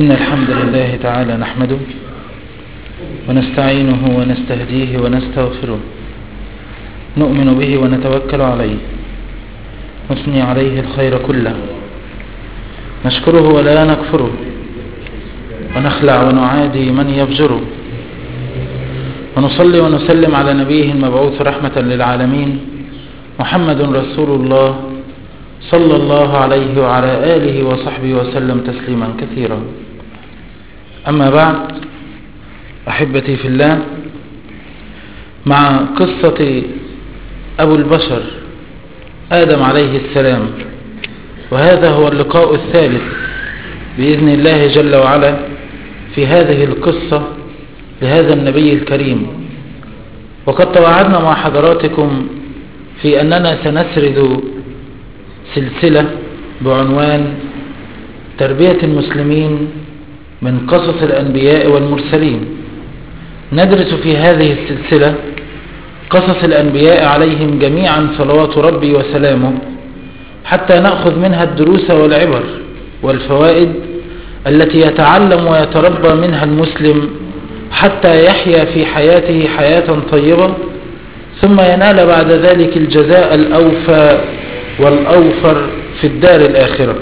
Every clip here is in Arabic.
إن الحمد لله تعالى نحمده ونستعينه ونستهديه ونستغفره، نؤمن به ونتوكل عليه، نثني عليه الخير كله، نشكره ولا نكفره، ونخلع ونعادي من يفجره، ونصلي ونسلم على نبيه المبعوث رحمة للعالمين محمد رسول الله صلى الله عليه وعلى آله وصحبه وسلم تسليما كثيرا. أما بعد، أحبتي في الله، مع قصة أبو البشر آدم عليه السلام، وهذا هو اللقاء الثالث بإذن الله جل وعلا في هذه القصة لهذا النبي الكريم. وقد توعدنا مع حضراتكم في أننا سنسرد سلسلة بعنوان تربية المسلمين من قصص الأنبياء والمرسلين. ندرس في هذه السلسلة قصص الأنبياء عليهم جميعا صلوات ربي وسلامه، حتى نأخذ منها الدروس والعبر والفوائد التي يتعلم ويتربى منها المسلم حتى يحيا في حياته حياة طيبة، ثم ينال بعد ذلك الجزاء الأوفى والأوفر في الدار الآخرة.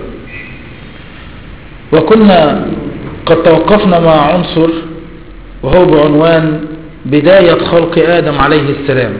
وكنا قد توقفنا مع عنصر وهو بعنوان بداية خلق آدم عليه السلام.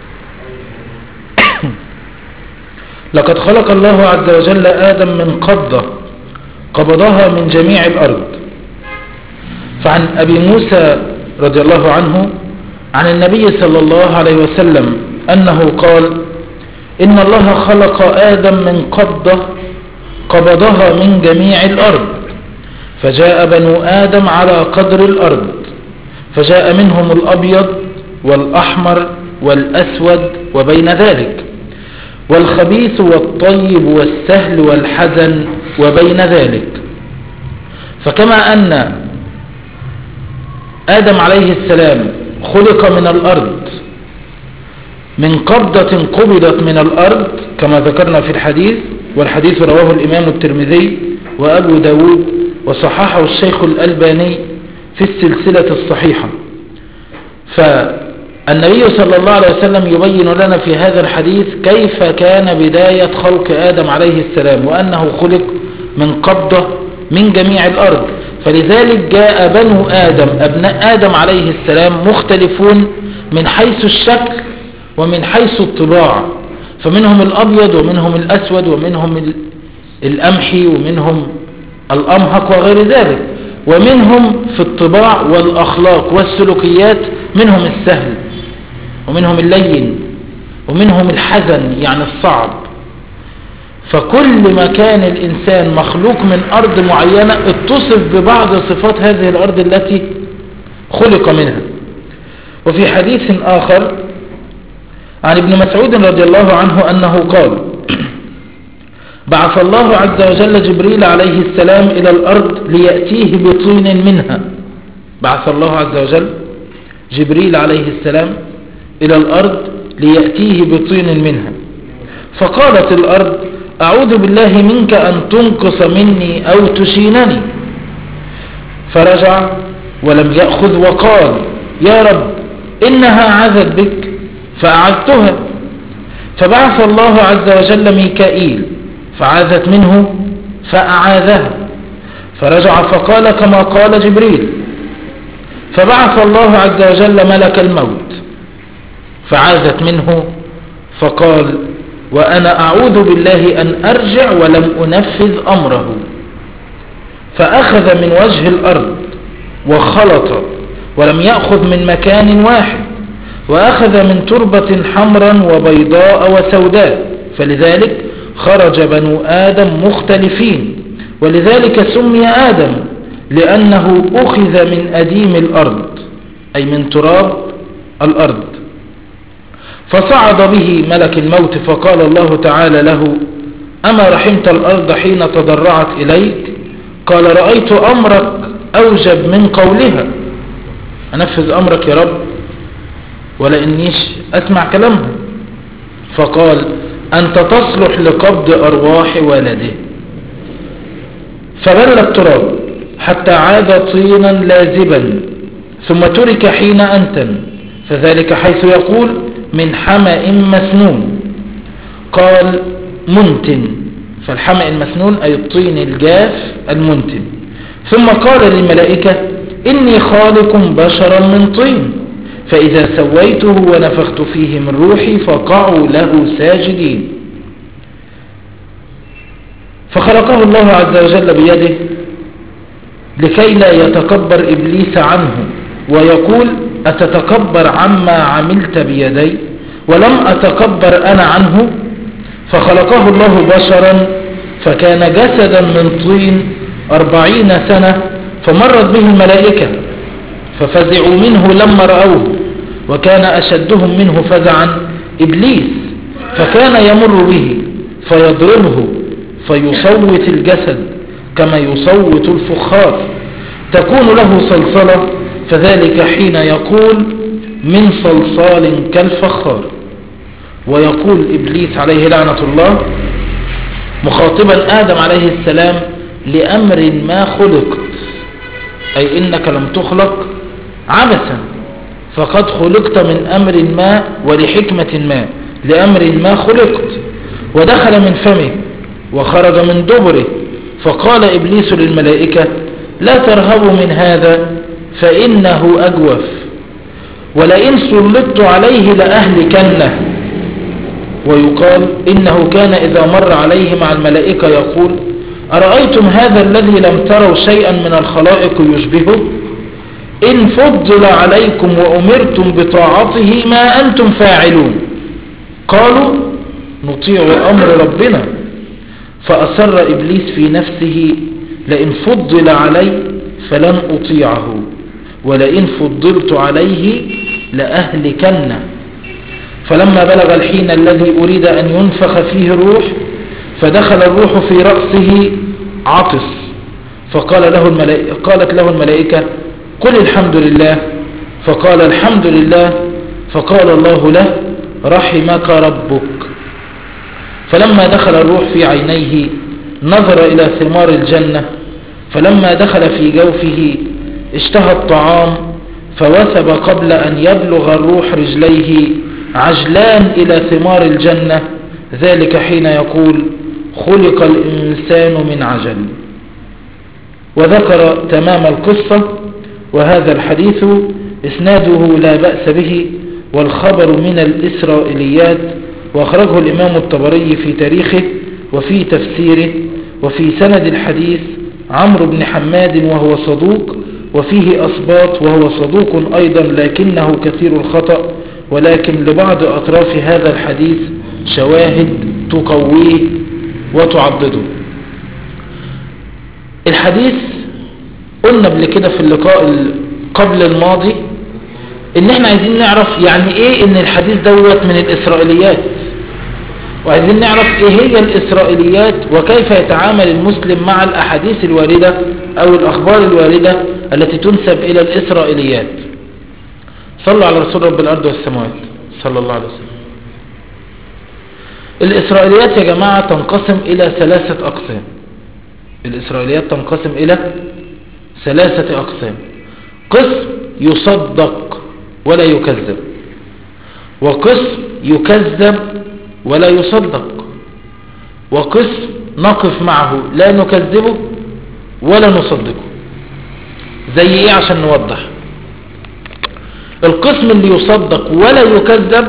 لقد خلق الله عز وجل آدم من قبضة قبضها من جميع الأرض. فعن أبي موسى رضي الله عنه عن النبي صلى الله عليه وسلم أنه قال: إن الله خلق آدم من قبضة قبضها من جميع الأرض، فجاء بنو آدم على قدر الأرض، فجاء منهم الأبيض والأحمر والأسود وبين ذلك، والخبيث والطيب والسهل والحزن وبين ذلك. فكما أن آدم عليه السلام خلق من الأرض من قبضة قبضت من الأرض كما ذكرنا في الحديث، والحديث رواه الإمام الترمذي وأبو داود وصححه الشيخ الألباني في السلسلة الصحيحة. فالنبي صلى الله عليه وسلم يبين لنا في هذا الحديث كيف كان بداية خلق آدم عليه السلام، وأنه خلق من قبضة من جميع الأرض. فلذلك جاء بنو آدم أبناء آدم عليه السلام مختلفون من حيث الشكل ومن حيث الطباع، فمنهم الأبيض ومنهم الأسود ومنهم الأمحي ومنهم الأمهق وغير ذلك، ومنهم في الطباع والأخلاق والسلوكيات منهم السهل ومنهم اللين ومنهم الحزن يعني الصعب. فكل ما كان الإنسان مخلوق من أرض معينة اتصف ببعض صفات هذه الأرض التي خلق منها. وفي حديث آخر عن ابن مسعود رضي الله عنه أنه قال: بعث الله عز وجل جبريل عليه السلام إلى الأرض ليأتيه بطين منها. بعث الله عز وجل جبريل عليه السلام إلى الأرض ليأتيه بطين منها، فقالت الأرض: أعوذ بالله منك أن تنقص مني أو تشينني. فرجع ولم يأخذ وقال: يا رب إنها عذت بك فأعذتها. فبعث الله عز وجل ميكائيل فعاذت منه فأعاذها، فرجع فقال كما قال جبريل. فبعث الله عز وجل ملك الموت فعاذت منه فقال: وأنا أعوذ بالله أن أرجع ولم أنفذ أمره. فأخذ من وجه الأرض وخلط ولم يأخذ من مكان واحد، وأخذ من تربة حمرا وبيضاء وسوداء، فلذلك خرج بنو آدم مختلفين، ولذلك سمي آدم لأنه أخذ من أديم الأرض أي من تراب الأرض. فصعد به ملك الموت فقال الله تعالى له: أما رحمت الأرض حين تضرعت إليك؟ قال: رأيت أمرك أوجب من قولها، أنفذ أمرك يا رب ولا إنيش أسمع كلامها. فقال: أنت تصلح لقبض أرواح ولده. فبل التراب حتى عاد طينا لازبا ثم ترك حين أنتن، فذلك حيث يقول من حمأ مسنون. قال منتن، فالحمأ المسنون أي الطين الجاف المنتن. ثم قال للملائكة إني خالق بشرا من طين، فإذا سويته ونفخت فيه من روحي فقعوا له ساجدين. فخلقه الله عز وجل بيده لكي لا يتكبر إبليس عنه ويقول أتتكبر عما عملت بيدي ولم أتكبر أنا عنه. فخلقه الله بشرا فكان جسدا من طين 40 سنة، فمرت به الملائكة ففزعوا منه لما رأوه، وكان أشدهم منه فزعا إبليس، فكان يمر به فيضربه فيصوت الجسد كما يصوت الفخار، تكون له صلصلة، فذلك حين يقول من صلصال كالفخار. ويقول إبليس عليه لعنة الله مخاطبا آدم عليه السلام لأمر ما خلقت، أي إنك لم تخلق عبثا، فقد خلقت من أمر ما ولحكمة ما، لأمر ما خلقت. ودخل من فمه وخرج من دبره، فقال إبليس للملائكة لا ترهبوا من هذا فإنه أجوف، ولئن سلطت عليه لأهلكنه. ويقال إنه كان إذا مر عليه مع الملائكة يقول أرأيتم هذا الذي لم تروا شيئا من الخلائق يشبهه؟ إن فضل عليكم وأمرتم بطاعته ما أنتم فاعلون. قالوا نطيع أمر ربنا. فأسر إبليس في نفسه لئن فضل علي فلن أطيعه، ولئن فضلت عليه لأهلكنه. فلما بلغ الحين الذي أريد أن ينفخ فيه الروح فدخل الروح في رأسه عطس، قالت له الملائكة قل الحمد لله، فقال الحمد لله، فقال الله له رحمك ربك. فلما دخل الروح في عينيه نظر إلى ثمار الجنة، فلما دخل في جوفه اشتهى الطعام فوثب قبل أن يبلغ الروح رجليه عجلان إلى ثمار الجنة، ذلك حين يقول خلق الإنسان من عجل. وذكر تمام القصة. وهذا الحديث إسناده لا بأس به، والخبر من الإسرائيليات، وأخرجه الإمام الطبري في تاريخه وفي تفسيره. وفي سند الحديث عمرو بن حماد وهو صدوق، وفيه أصباط وهو صدوق أيضا لكنه كثير الخطأ، ولكن لبعض أطراف هذا الحديث شواهد تقويه وتعضده. الحديث قلنا قبل كده في اللقاء قبل الماضي ان احنا عايزين نعرف يعني ايه ان الحديث دوت من الإسرائيليات، وعايزين نعرف ايه هي الإسرائيليات وكيف يتعامل المسلم مع الأحاديث الواردة او الأخبار الواردة التي تنسب إلى الإسرائيليات. صلوا على رسول رب الأرض والسماوات صلى الله عليه وسلم. الإسرائيليات يا جماعة تنقسم إلى 3 أقسام. الإسرائيليات تنقسم إلى 3 أقسام. قسم يصدق ولا يكذب، وقسم يكذب ولا يصدق، وقسم نقف معه لا نكذبه ولا نصدقه. زي ايه عشان نوضح؟ القسم اللي يصدق ولا يكذب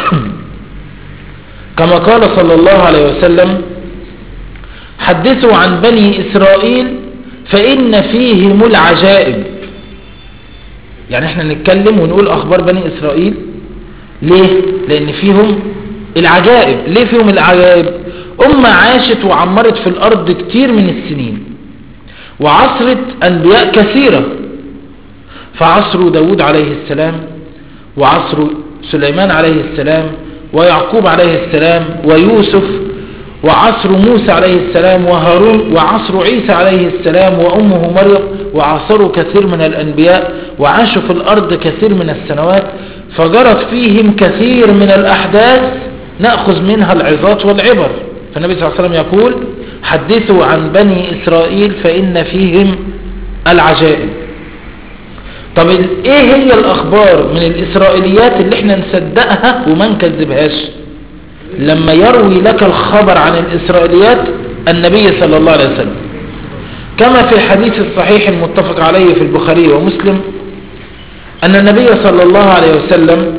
كما قال صلى الله عليه وسلم حدثوا عن بني إسرائيل فإن فيهم العجائب. يعني احنا نتكلم ونقول أخبار بني إسرائيل ليه؟ لأن فيهم العجائب. ليه فيهم العجائب؟ أمة عاشت وعمرت في الأرض كتير من السنين وعصرت أنبياء كثيرة، فعصر داود عليه السلام، وعصر سليمان عليه السلام، ويعقوب عليه السلام، ويوسف، وعصر موسى عليه السلام، وهارون، وعصر عيسى عليه السلام وأمه مريم، وعصروا كثير من الأنبياء وعاشوا في الأرض كثير من السنوات، فجرت فيهم كثير من الأحداث نأخذ منها العظات والعبر. فالنبي صلى الله عليه وسلم يقول حدثوا عن بني إسرائيل فإن فيهم العجائب. طب ايه هي الاخبار من الاسرائيليات اللي احنا نصدقها وما نكذبهاش؟ لما يروي لك الخبر عن الاسرائيليات النبي صلى الله عليه وسلم، كما في الحديث الصحيح المتفق عليه في البخاري ومسلم ان النبي صلى الله عليه وسلم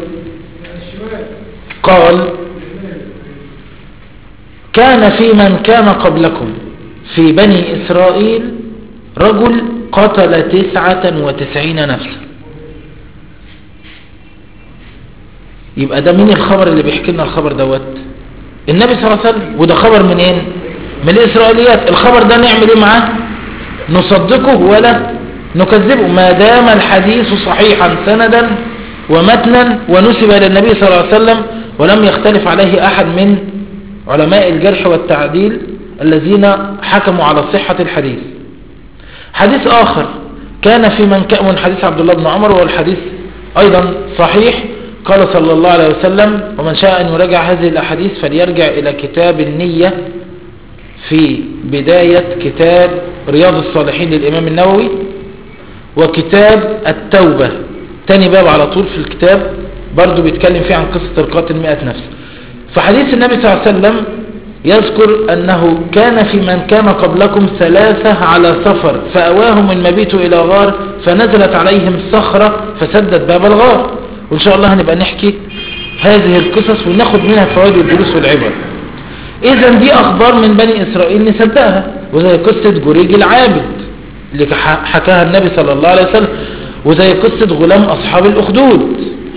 قال: كان في من كان قبلكم في بني إسرائيل رجل قتل 99 نفسا. يبقى ده مين الخبر اللي بيحكي لنا الخبر دوت؟ النبي صلى الله عليه وسلم. وده خبر منين؟ من الإسرائيليات. الخبر ده نعمل ايه معاه؟ نصدقه ولا نكذبه ما دام الحديث صحيحا سندا ومتنا ونسب إلى النبي صلى الله عليه وسلم ولم يختلف عليه أحد من علماء الجرح والتعديل الذين حكموا على صحة الحديث. حديث آخر كان في من حديث عبد الله بن عمر، والحديث أيضا صحيح. قال صلى الله عليه وسلم: ومن شاء أن يراجع هذه الأحاديث فليرجع إلى كتاب النية في بداية كتاب رياض الصالحين للإمام النووي، وكتاب التوبة تاني باب على طول في الكتاب برضو بيتكلم فيه عن قصة القاتل 100 نفس. فحديث النبي صلى الله عليه وسلم يذكر أنه كان في من كان قبلكم 3 على سفر فأواهم المبيت إلى غار فنزلت عليهم صخرة فسدت باب الغار. وإن شاء الله هنبقى نحكي هذه القصص وناخد منها فوائد الدروس والعبر. إذا دي أخبار من بني إسرائيل نصدقها، وزي قصة جريج العابد اللي حكاها النبي صلى الله عليه وسلم، وزي قصة غلام أصحاب الأخدود.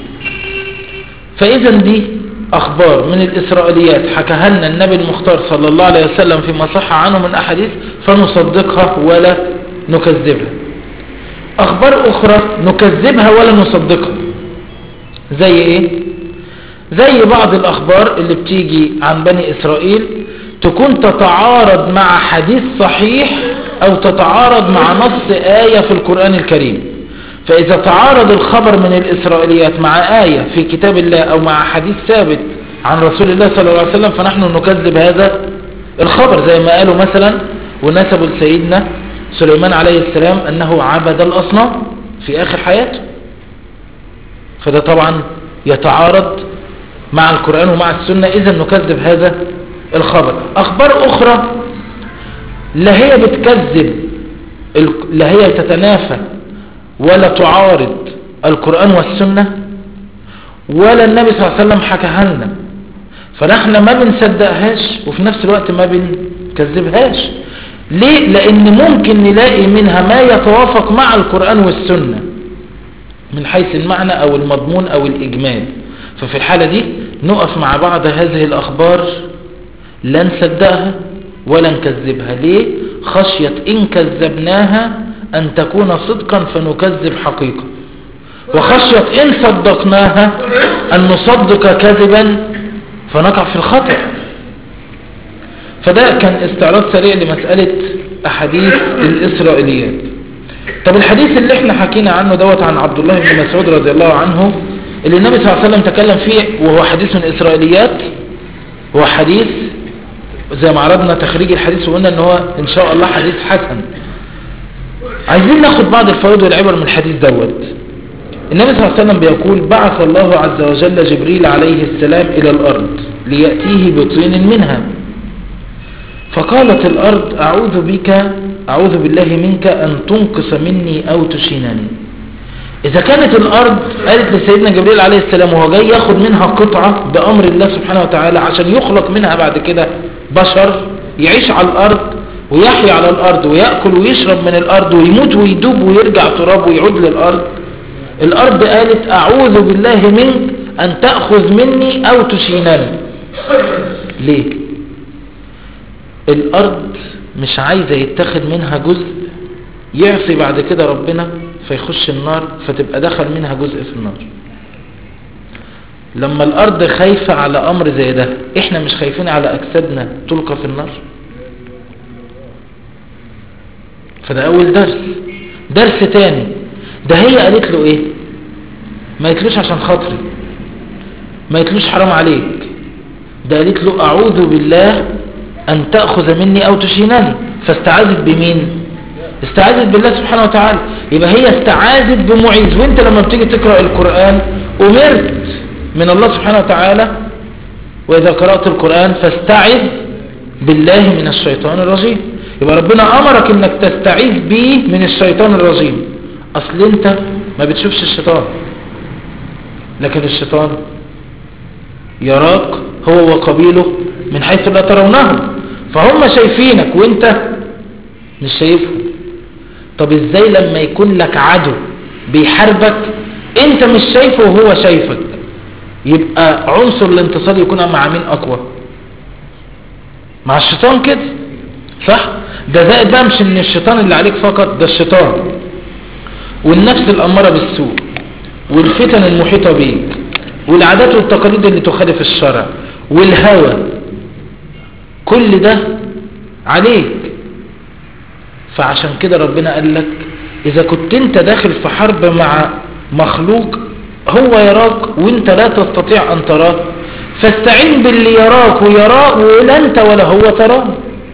فإذا دي أخبار من الإسرائيليات حكاها لنا النبي المختار صلى الله عليه وسلم فيما صح عنه من أحاديث فنصدقها ولا نكذبها. أخبار أخرى نكذبها ولا نصدقها زي إيه؟ زي بعض الأخبار اللي بتيجي عن بني إسرائيل تكون تتعارض مع حديث صحيح أو تتعارض مع نص آية في القرآن الكريم. فإذا تعارض الخبر من الإسرائيليات مع آية في كتاب الله أو مع حديث ثابت عن رسول الله صلى الله عليه وسلم فنحن نكذب هذا الخبر، زي ما قالوا مثلا ونسبوا لسيدنا سليمان عليه السلام أنه عبد الأصنام في آخر حياته. فده طبعا يتعارض مع القرآن ومع السنة، إذا نكذب هذا الخبر. أخبار أخرى لا هي بتكذب، لا هي تتنافى ولا تعارض القرآن والسنة ولا النبي صلى الله عليه وسلم حكاها لنا، فنحن ما بنصدقهاش وفي نفس الوقت ما بنكذبهاش. ليه؟ لأن ممكن نلاقي منها ما يتوافق مع القرآن والسنة من حيث المعنى أو المضمون أو الإجمال. ففي الحالة دي نقف مع بعض هذه الأخبار لا نصدقها ولا نكذبها. ليه؟ خشية إن كذبناها أن تكون صدقا فنكذب حقيقة، وخشية إن صدقناها أن نصدق كذبا فنقع في الخطأ. فده كان استعراض سريع لمسألة أحاديث الإسرائيليات. طب الحديث اللي احنا حكينا عنه دوت عن عبد الله بن مسعود رضي الله عنه اللي النبي صلى الله عليه وسلم تكلم فيه وهو حديث من الإسرائيليات، هو حديث زي ما عرضنا تخريج الحديث وقلنا ان هو ان شاء الله حديث حسن. عايزين ناخد بعض الفوائد والعبر من الحديث دوت. النبي صلى الله عليه وسلم بيقول: بعث الله عز وجل جبريل عليه السلام إلى الأرض ليأتيه بطين منها، فقالت الأرض: أعوذ بالله منك أن تنقص مني أو تشينني. إذا كانت الأرض قالت لسيدنا جبريل عليه السلام وهو جاي ياخد منها قطعة بأمر الله سبحانه وتعالى عشان يخلق منها بعد كده بشر يعيش على الأرض ويحيى على الأرض ويأكل ويشرب من الأرض ويموت ويدوب ويرجع تراب ويعود للأرض، الأرض قالت: أعوذ بالله منك أن تأخذ مني أو تشينني. ليه؟ الأرض مش عايزة يتخذ منها جزء يعصي بعد كده ربنا فيخش النار فتبقى دخل منها جزء في النار. لما الأرض خايفة على أمر زي ده، إحنا مش خايفين على أجسادنا تلقى في النار؟ فده أول درس. درس تاني، ده هي قالت له إيه؟ ما قالتلوش عشان خاطري، ما قالتلوش حرام عليك، ده قالت له: أعوذ بالله أن تأخذ مني أو تشينني. فاستعاذت بمين؟ استعاذت بالله سبحانه وتعالى. يبقى هي استعاذت بمعيذ. وانت لما بتيجي تقرأ القرآن أمرت من الله سبحانه وتعالى وإذا قرأت القرآن فاستعذ بالله من الشيطان الرجيم. يبقى ربنا أمرك انك تستعيذ به من الشيطان الرجيم. اصل انت ما بتشوفش الشيطان، لكن الشيطان يراك هو وقبيله من حيث لا ترونه، فهم شايفينك وانت مش شايفهم. طب ازاي لما يكون لك عدو بيحاربك انت مش شايفه وهو شايفك؟ يبقى عنصر الانتصار يكون مع مين اقوى؟ مع الشيطان كده، صح؟ ده زائد بقى مش ان الشيطان اللي عليك فقط، ده الشيطان والنفس الاماره بالسوء والفتن المحيطه بيك والعادات والتقاليد اللي تخالف الشرع والهوى، كل ده عليك. فعشان كده ربنا قال لك اذا كنت انت داخل في حرب مع مخلوق هو يراك وانت لا تستطيع ان تراه، فاستعين باللي يراك ويراه ولا انت ولا هو تراه.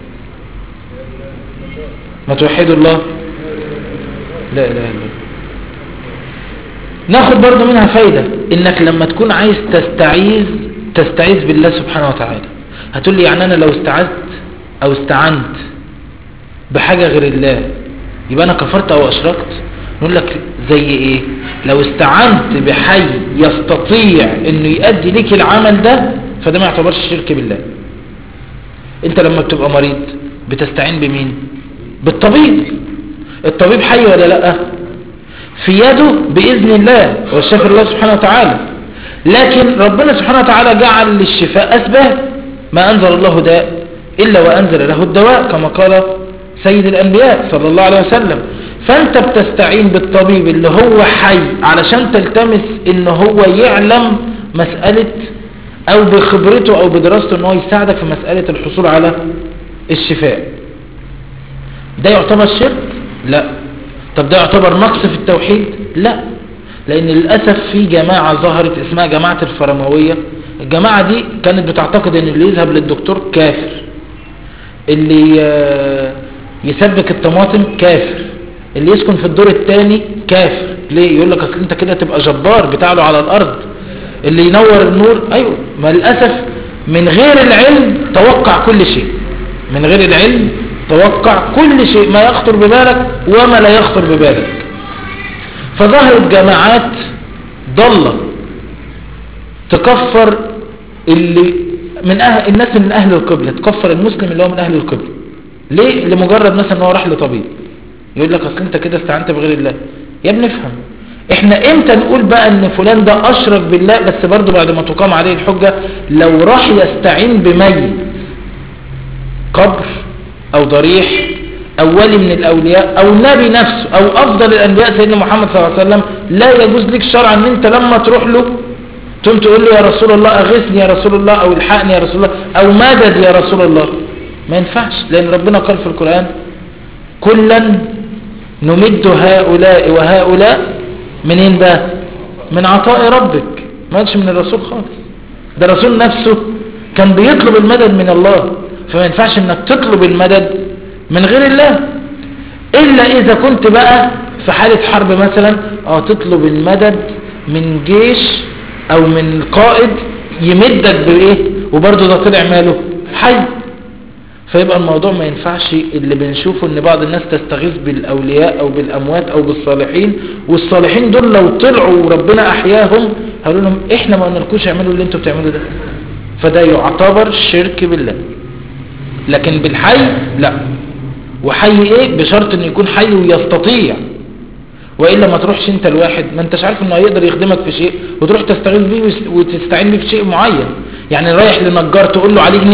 ما توحدوا الله، لا اله الا الله. ناخد برضو منها فايدة، انك لما تكون عايز تستعيذ بالله سبحانه وتعالى. هتقول لي يعني انا لو استعذت او استعنت بحاجة غير الله يبقى انا كفرت او اشركت؟ نقول لك زي ايه؟ لو استعنت بحي يستطيع انه يؤدي لك العمل ده فده ما يعتبرش شرك بالله. انت لما بتبقى مريض بتستعين بمين؟ بالطبيب. الطبيب حي ولا لا؟ في يده بإذن الله والشافي الله سبحانه وتعالى، لكن ربنا سبحانه وتعالى جعل للشفاء أسباب. ما أنزل الله داء إلا وأنزل له الدواء كما قال سيد الأنبياء صلى الله عليه وسلم. فأنت بتستعين بالطبيب اللي هو حي علشان تلتمس إن هو يعلم مسألة أو بخبرته أو بدراسته إن هو يساعدك في مسألة الحصول على الشفاء. ده يعتبر شرك؟ لا. طب ده يعتبر نقص في التوحيد؟ لا، لأن للأسف في جماعة ظهرت اسمها جماعة الفرموية. الجماعة دي كانت بتعتقد ان اللي يذهب للدكتور كافر، اللي يسبك الطماطم كافر، اللي يسكن في الدور الثاني كافر. ليه؟ يقول لك اصل انت كده تبقى جبار بتاعله على الارض، اللي ينور النور. ايوه، ما للأسف من غير العلم توقع كل شيء، من غير العلم توقع كل شيء، ما يخطر ببالك وما لا يخطر ببالك. فظهرت جماعات ضالة تكفر اللي من الناس من اهل القبلة، تكفر المسلم اللي هو من اهل القبلة. ليه؟ لمجرد مثلا ان هو راح لطبيب يقول لك اصل انت كده استعنت بغير الله. يا ابني افهم، احنا امتى نقول بقى ان فلان ده اشرك بالله؟ بس برضو بعد ما تقام عليه الحجة. لو راح يستعين بميت، قبر او ضريح او ولي من الاولياء او نبي نفسه او افضل الانبياء سيدنا محمد صلى الله عليه وسلم، لا يجوز لك شرعا ان انت لما تروح له تقوم تقول له يا رسول الله اغثني يا رسول الله او الحقني يا رسول الله او مدد يا رسول الله. ما ينفعش، لان ربنا قال في القرآن كلا نمد هؤلاء وهؤلاء منين بقى؟ من عطاء ربك. ما قالش من الرسول خالص، ده الرسول نفسه كان بيطلب المدد من الله. فما ينفعش انك تطلب المدد من غير الله، الا اذا كنت بقى في حالة حرب مثلا تطلب المدد من جيش او من قائد يمدك بايه، وبرضه ده طلع ماله حي. فيبقى الموضوع ما ينفعش. اللي بنشوفه ان بعض الناس تستغيث بالاولياء او بالاموات او بالصالحين، والصالحين دول لو طلعوا وربنا احياهم هقول لهم احنا ما قلنالكوش اعملوا اللي انتوا بتعملوا ده. فده يعتبر شرك بالله. لكن بالحي لا. وحي ايه؟ بشرط انه يكون حي ويستطيع، وإلا ما تروحش انت الواحد ما انتش عارف انه هيقدر يخدمك في شيء وتروح تستغيث بيه وتستعين بيه في شيء معين. يعني رايح لنجار تقول له عليه جنيه،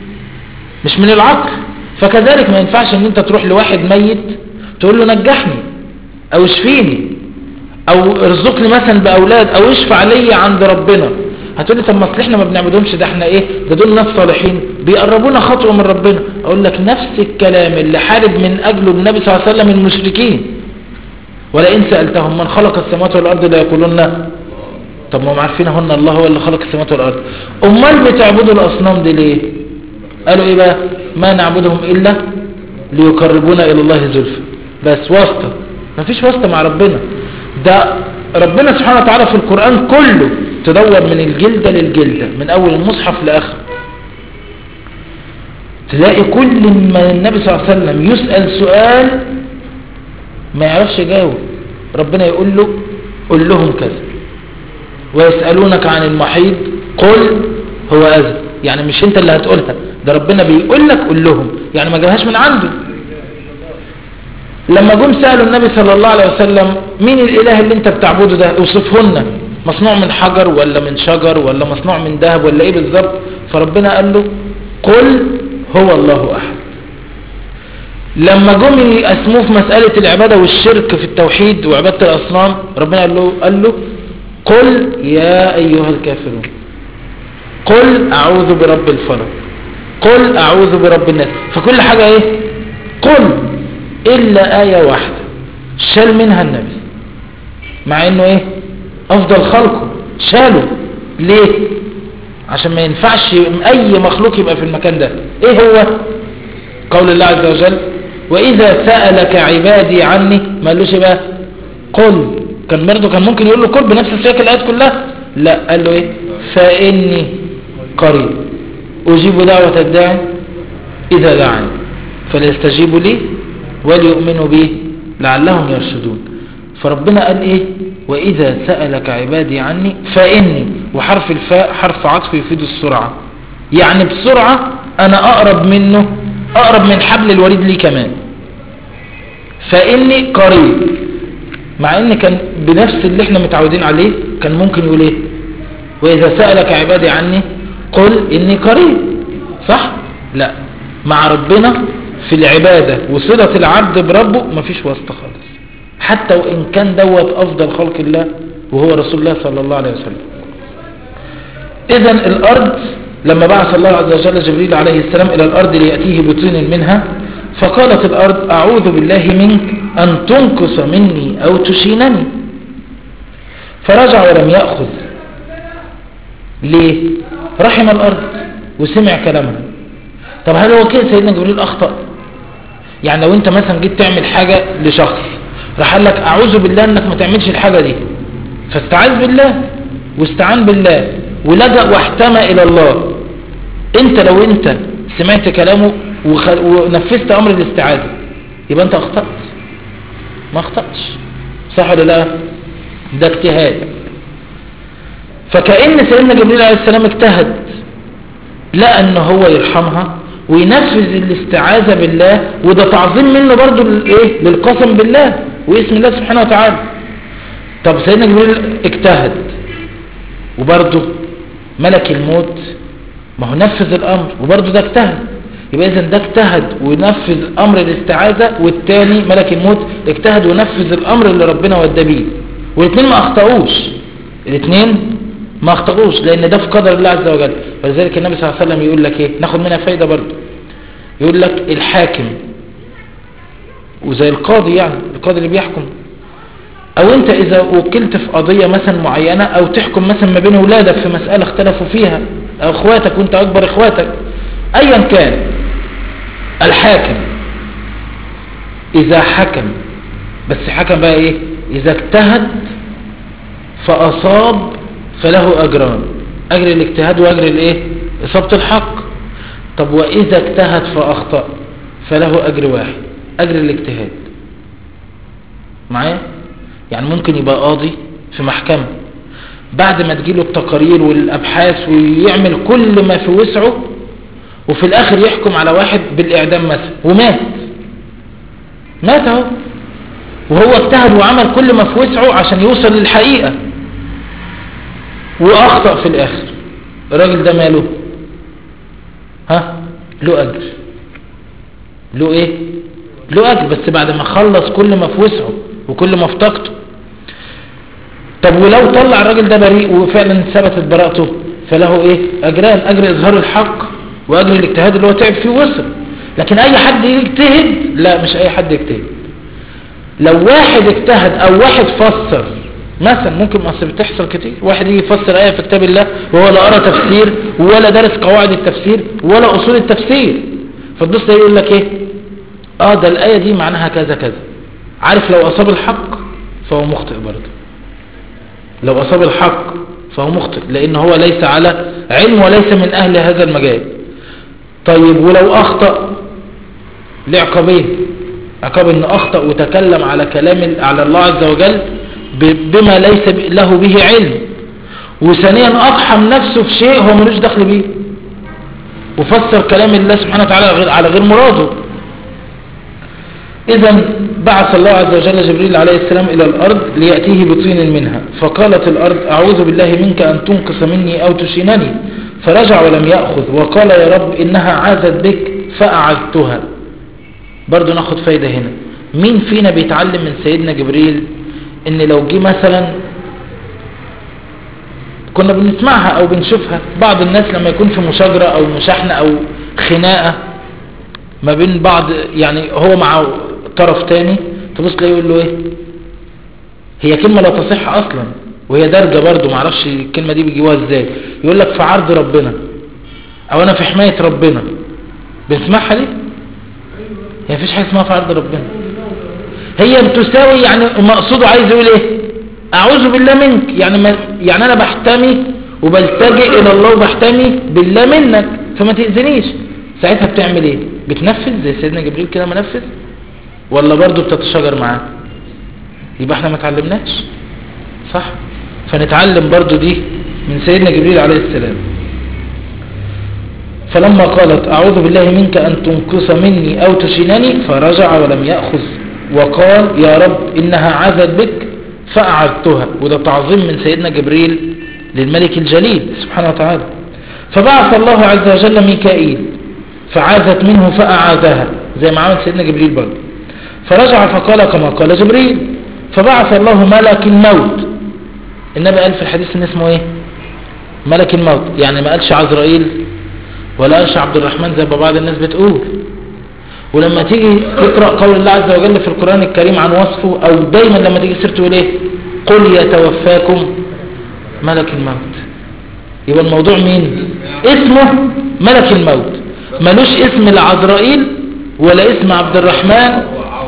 مش من العقل. فكذلك ما ينفعش ان انت تروح لواحد ميت تقول له نجحني او اشفيني او ارزقني مثلا باولاد او اشفع لي عند ربنا. هتقول لي طب ما اصل احنا ما بنعبدهمش، ده احنا ايه، ده دول ناس صالحين بيقربونا خطوه من ربنا. اقول لك نفس الكلام اللي حارب من اجله النبي صلى الله عليه وسلم المشركين. ولئن سألتهم من خلق السماوات والارض لا يقولون. طب ما هم عارفين هن الله هو اللي خلق السماوات والارض، امال بتعبدوا الاصنام دي ليه؟ قالوا ايه بقى؟ ما نعبدهم الا ليقربونا الى الله زلفى. بس واسطة، مفيش واسطة مع ربنا. ده ربنا سبحانه وتعالى في القرآن كله تدور من الجلدة للجلدة، من أول المصحف لآخر، تلاقي كل ما النبي صلى الله عليه وسلم يسأل سؤال ما يعرفش يجاوب، ربنا يقول له قل لهم كذا. ويسألونك عن المحيض قل هو أذى، يعني مش انت اللي هتقولها، ده ربنا بيقول لك قل لهم، يعني ما جابهاش من عنده. لما جم سألوا النبي صلى الله عليه وسلم مين الإله اللي انت بتعبده ده، اوصفه لنا، مصنوع من حجر ولا من شجر ولا مصنوع من ذهب ولا ايه بالظبط؟ فربنا قال له قل هو الله أحد. لما جم يقسموه في مسألة العبادة والشرك في التوحيد وعبادة الأصنام، ربنا قال له قل يا أيها الكافرون، قل أعوذ برب الفلق، قل أعوذ برب الناس. فكل حاجة ايه؟ قل، إلا آية واحدة شال منها النبي، مع انه ايه؟ أفضل خلقه، شاله ليه؟ عشان ما ينفعش أي مخلوق يبقى في المكان ده. ايه هو؟ قول الله عز وجل وإذا سألك عبادي عني، ما قالوش بقى قل، كان برضه كان ممكن يقول له قل بنفس السياق الآيات كلها، لا قال له ايه؟ فإني قريب أجيب دعوة الداعي إذا دعاني فليستجيبوا لي وليؤمنوا بي لعلهم يرشدون. فربنا قال ايه؟ وإذا سألك عبادي عني فإني، وحرف الفاء حرف عطف يفيد السرعة، يعني بسرعة أنا أقرب منه، أقرب من حبل الوريد لي كمان. فإني قريب، مع إن كان بنفس اللي احنا متعودين عليه كان ممكن يقول ايه؟ وإذا سألك عبادي عني قل إني قريب، صح؟ لا، مع ربنا في العبادة وصلة العبد بربه مفيش واسطة خالص، حتى وإن كان دوت أفضل خلق الله وهو رسول الله صلى الله عليه وسلم. إذن الأرض لما بعث الله عز وجل جبريل عليه السلام إلى الأرض ليأتيه بطين منها، فقالت الأرض أعوذ بالله منك أن تنقص مني أو تشينني، فرجع ولم يأخذ. ليه؟ رحم الأرض وسمع كلامها. طب هل هو كده سيدنا جبريل أخطأ؟ يعني لو انت مثلا جيت تعمل حاجة لشخص راح قال لك أعوذ بالله انك ما تعملش الحاجة دي، فاستعاذ بالله واستعان بالله ولجأ واحتمى إلى الله، انت لو انت سمعت كلامه ونفذت أمر الاستعاذة يبقى انت أخطأت؟ ما أخطأتش، صح ولا لا؟ ده اجتهاد. فكأن سيدنا جبريل عليه السلام اجتهد، لا ان هو يرحمها وينفذ الاستعاذة بالله، وده تعظيم منه برضو للقسم بالله واسم الله سبحانه وتعالى. طب سيدنا جبريل اجتهد وبرضو ملك الموت ما هو نفذ الامر وبرضو ده اجتهد، يبقى اذا ده اجتهد ونفذ امر الاستعاذة، والتاني ملك الموت اجتهد ونفذ الامر اللي ربنا ودى بيه، والاثنين ما اخطأوش، الاثنين ما اخطأوش، لان ده في قدر الله عز وجل. ولذلك النبي صلى الله عليه وسلم يقول لك ايه؟ ناخد منها فايدة برضو، يقول لك الحاكم وزي القاضي، يعني القاضي اللي بيحكم، او انت اذا وكلت في قضية مثلا معينة او تحكم مثلا ما بين اولادك في مسألة اختلفوا فيها او اخواتك وانت اكبر اخواتك، ايا كان الحاكم اذا حكم، بس حكم بقى ايه؟ اذا اجتهد فاصاب فله اجران، اجر الاجتهاد واجر الايه؟ اصابة الحق. طب واذا اجتهد فاخطأ فله اجر واحد، اجر الاجتهاد. معايا؟ يعني ممكن يبقى قاضي في محكمة بعد ما تجيله التقارير والابحاث ويعمل كل ما في وسعه، وفي الاخر يحكم على واحد بالاعدام مثلا مات اهو، وهو اجتهد وعمل كل ما في وسعه عشان يوصل للحقيقة واخطأ في الاخر، الراجل ده ماله؟ له اجر، له ايه؟ له اجر، بس بعد ما خلص كل ما في وسعه وكل ما في طاقته. طب ولو طلع الراجل ده بريء وفعلا ثبتت براءته فله ايه؟ اجران، اجر اظهار الحق واجر الاجتهاد اللي هو تعب فيه ووصل. لكن اي حد يجتهد؟ لا، مش اي حد يجتهد. لو واحد اجتهد او واحد فسر مثلا، ممكن ما بتحصل كتير، واحد يجي يفسر آية في كتاب الله وهو لا قرأ تفسير ولا درس قواعد التفسير ولا أصول التفسير، فتبص يقول لك ايه؟ ده الآية دي معناها كذا كذا، عارف لو أصاب الحق فهو مخطئ برضه، لو أصاب الحق فهو مخطئ، لأن هو ليس على علم وليس من أهل هذا المجال. طيب ولو أخطأ لعقابين، عقاب إنه أخطأ وتكلم على كلام على الله عز وجل بما ليس له به علم، وثانيا أقحم نفسه في شيء هو ملوش دخل به، وفسر كلام الله سبحانه وتعالى على غير مراده. إذن بعث الله عز وجل جبريل عليه السلام إلى الأرض ليأتيه بطين منها، فقالت الأرض أعوذ بالله منك أن تنقص مني أو تشينني، فرجع ولم يأخذ وقال يا رب إنها عاذت بك فأعذتها. برضو ناخد فايدة هنا، مين فينا بيتعلم من سيدنا جبريل إن لو جه مثلا، كنا بنسمعها أو بنشوفها بعض الناس لما يكون في مشاجرة أو مشاحنة أو خناقة ما بين بعض، يعني هو مع طرف تاني، تبص تلاقيه يقول له ايه، هي كلمة لا تصح اصلا وهي دارجة برضو، معرفش الكلمة دي بيجيبوها ازاي، يقول لك في عرض ربنا او انا في حماية ربنا. بنسمعها دي؟ هي مفيش حاجة اسمها في عرض ربنا، هي بتساوي، يعني مقصوده عايز يقول ايه، اعوذ بالله منك، يعني انا بحتمي وبلتجئ الى الله وبحتمي بالله منك فما تأذنيش. ساعتها بتعمل ايه؟ بتنفذ زي سيدنا جبريل كده منفذ، ولا برضو بتتشاجر معاه؟ يبقى احنا ما اتعلمناش صح. فنتعلم برضو دي من سيدنا جبريل عليه السلام. فلما قالت اعوذ بالله منك ان تنقص مني او تشينني، فرجع ولم يأخذ وقال يا رب انها عاذت بك فأعذتها. وده تعظيم من سيدنا جبريل للملك الجليل سبحانه وتعالى. فبعث الله عز وجل ميكائيل فعاذت منه فأعاذها، زي ما عمل سيدنا جبريل برضه. فرجع فقال كما قال جبريل. فبعث الله ملك الموت. النبي قال في الحديث ان اسمه ايه؟ ملك الموت، يعني ما قالش عزرائيل ولا قالش عبد الرحمن زي ما بعض الناس بتقول. ولما تيجي تقرأ قول الله عز وجل في القرآن الكريم عن وصفه، او دايما لما تيجي سيرته يقول ايه؟ قل يتوفاكم ملك الموت. يبقى الموضوع مين؟ اسمه ملك الموت، ملوش اسم لعزرائيل ولا اسم عبد الرحمن.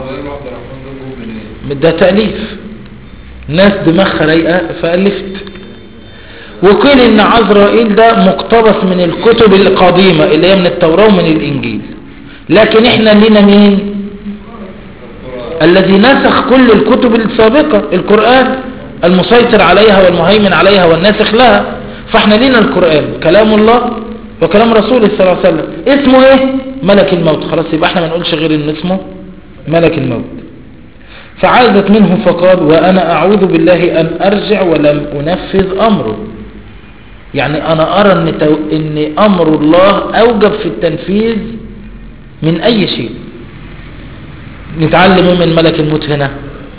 ده تأليف ناس دماغها رايقة فألفت. وقيل ان عزرائيل ده مقتبس من الكتب القديمة اللي هي من التوراة ومن الانجيل، لكن احنا لنا مين؟ الذي نسخ كل الكتب السابقة، القرآن المسيطر عليها والمهيمن عليها والناسخ لها. فاحنا لنا القرآن كلام الله وكلام رسوله صلى الله عليه وسلم، اسمه ايه؟ ملك الموت. خلاص يبقى احنا ما نقولش غير ان اسمه ملك الموت. فعاذت منه فقال وانا اعوذ بالله ان ارجع ولم انفذ امره، يعني انا ارى ان امر الله اوجب في التنفيذ من اي شيء. نتعلم من ملك الموت هنا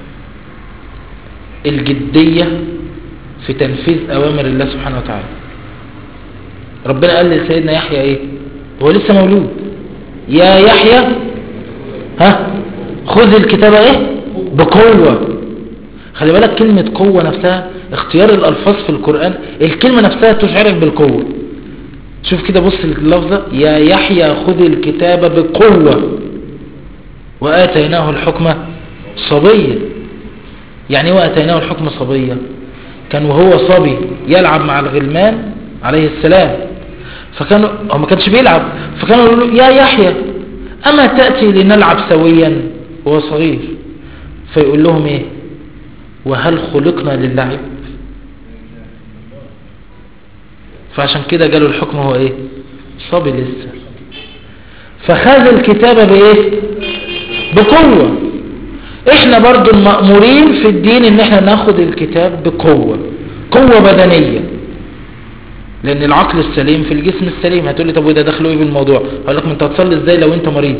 الجدية في تنفيذ اوامر الله سبحانه وتعالى. ربنا قال لسيدنا يحيى ايه؟ هو لسه مولود، يا يحيى خذ الكتاب ايه؟ بقوة. خلي بالك كلمة قوة نفسها، اختيار الالفاظ في القرآن، الكلمة نفسها تشعرك بالقوة. شوف كده، بص اللفظة، يا يحيى خذ الكتاب بقوة وآتيناه الحكمة صبية. يعني ايه وآتيناه الحكمة صبية؟ كان وهو صبي يلعب مع الغلمان عليه السلام، فكانوا هو ما كانش بيلعب، فكانوا يقولوا يا يحيى أما تأتي لنلعب سويا وهو صغير، فيقول لهم ايه؟ وهل خلقنا للعب؟ فعشان كده قالوا الحكم هو ايه؟ صبي لسه. فخذ الكتاب بايه؟ بقوة. احنا برضو المأمورين في الدين ان احنا ناخد الكتاب بقوة، قوة بدنية، لان العقل السليم في الجسم السليم. هتقول لي طب وده دخله ايه بالموضوع؟ هقول لك ما انت هتصلي ازاي لو انت مريض؟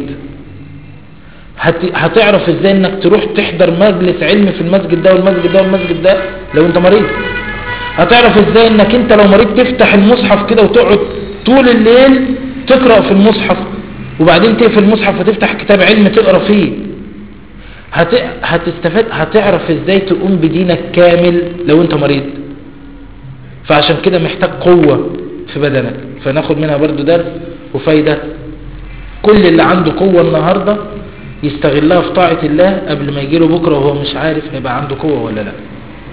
هتعرف ازاي انك تروح تحضر مجلس علم في المسجد ده والمسجد ده والمسجد ده لو انت مريض؟ هتعرف ازاي انك انت لو مريض تفتح المصحف كده وتقعد طول الليل تقرأ في المصحف، وبعدين تقفل المصحف وتفتح كتاب علم تقرأ فيه؟ هتستفاد، هتعرف ازاي تقوم بدينك كامل لو انت مريض. فعشان كده محتاج قوة في بدنك. فناخد منها برضو درس وفايدة. كل اللي عنده قوة النهاردة يستغلها في طاعة الله قبل ما يجيله بكرة وهو مش عارف هيبقى عنده قوة ولا لا.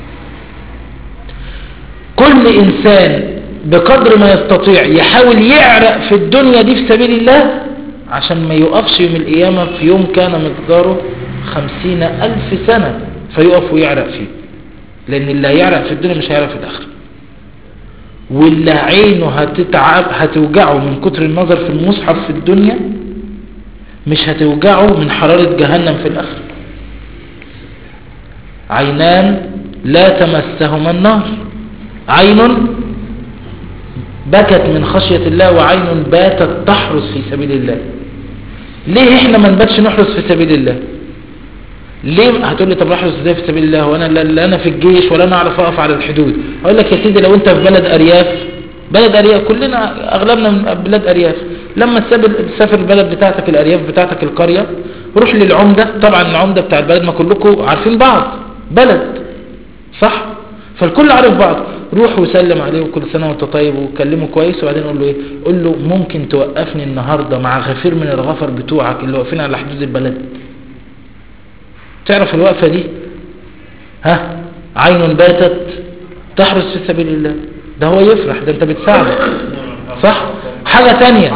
كل إنسان بقدر ما يستطيع يحاول يعرق في الدنيا دي في سبيل الله عشان ما يقفش يوم القيامة في يوم كان مقداره 50,000 سنة فيقف ويعرق فيه، لأن اللي هيعرق في الدنيا مش هيعرق في الآخرة، واللي عينه هتوجعه من كتر النظر في المصحف في الدنيا مش هتوجعه من حرارة جهنم في الآخرة. عينان لا تمسهما النار، عين بكت من خشية الله وعين باتت تحرس في سبيل الله. ليه احنا ما نباتش نحرس في سبيل الله؟ ليه؟ هتقول لي طب احرس ازاي في سبيل الله وانا لا انا في الجيش ولا انا اعرف اقف على الحدود؟ اقول لك يا سيدي لو انت في بلد ارياف كلنا اغلبنا من بلاد ارياف، لما تسافر البلد بتاعتك الارياف بتاعتك القرية روح للعمدة، طبعا العمدة بتاع البلد ما كلكم عارفين بعض بلد صح، فالكل عارف بعض، روح وسلم عليه وكل سنة وانت طيب وكلمه كويس، وبعدين قول له ايه؟ قول له ممكن توقفني النهاردة مع غفير من الغفر بتوعك اللي واقفين على حدود البلد. تعرف الوقفة دي؟ ها؟ عين باتت تحرس في سبيل الله، ده هو يفرح، ده انت بتساعده صح. حاجة تانية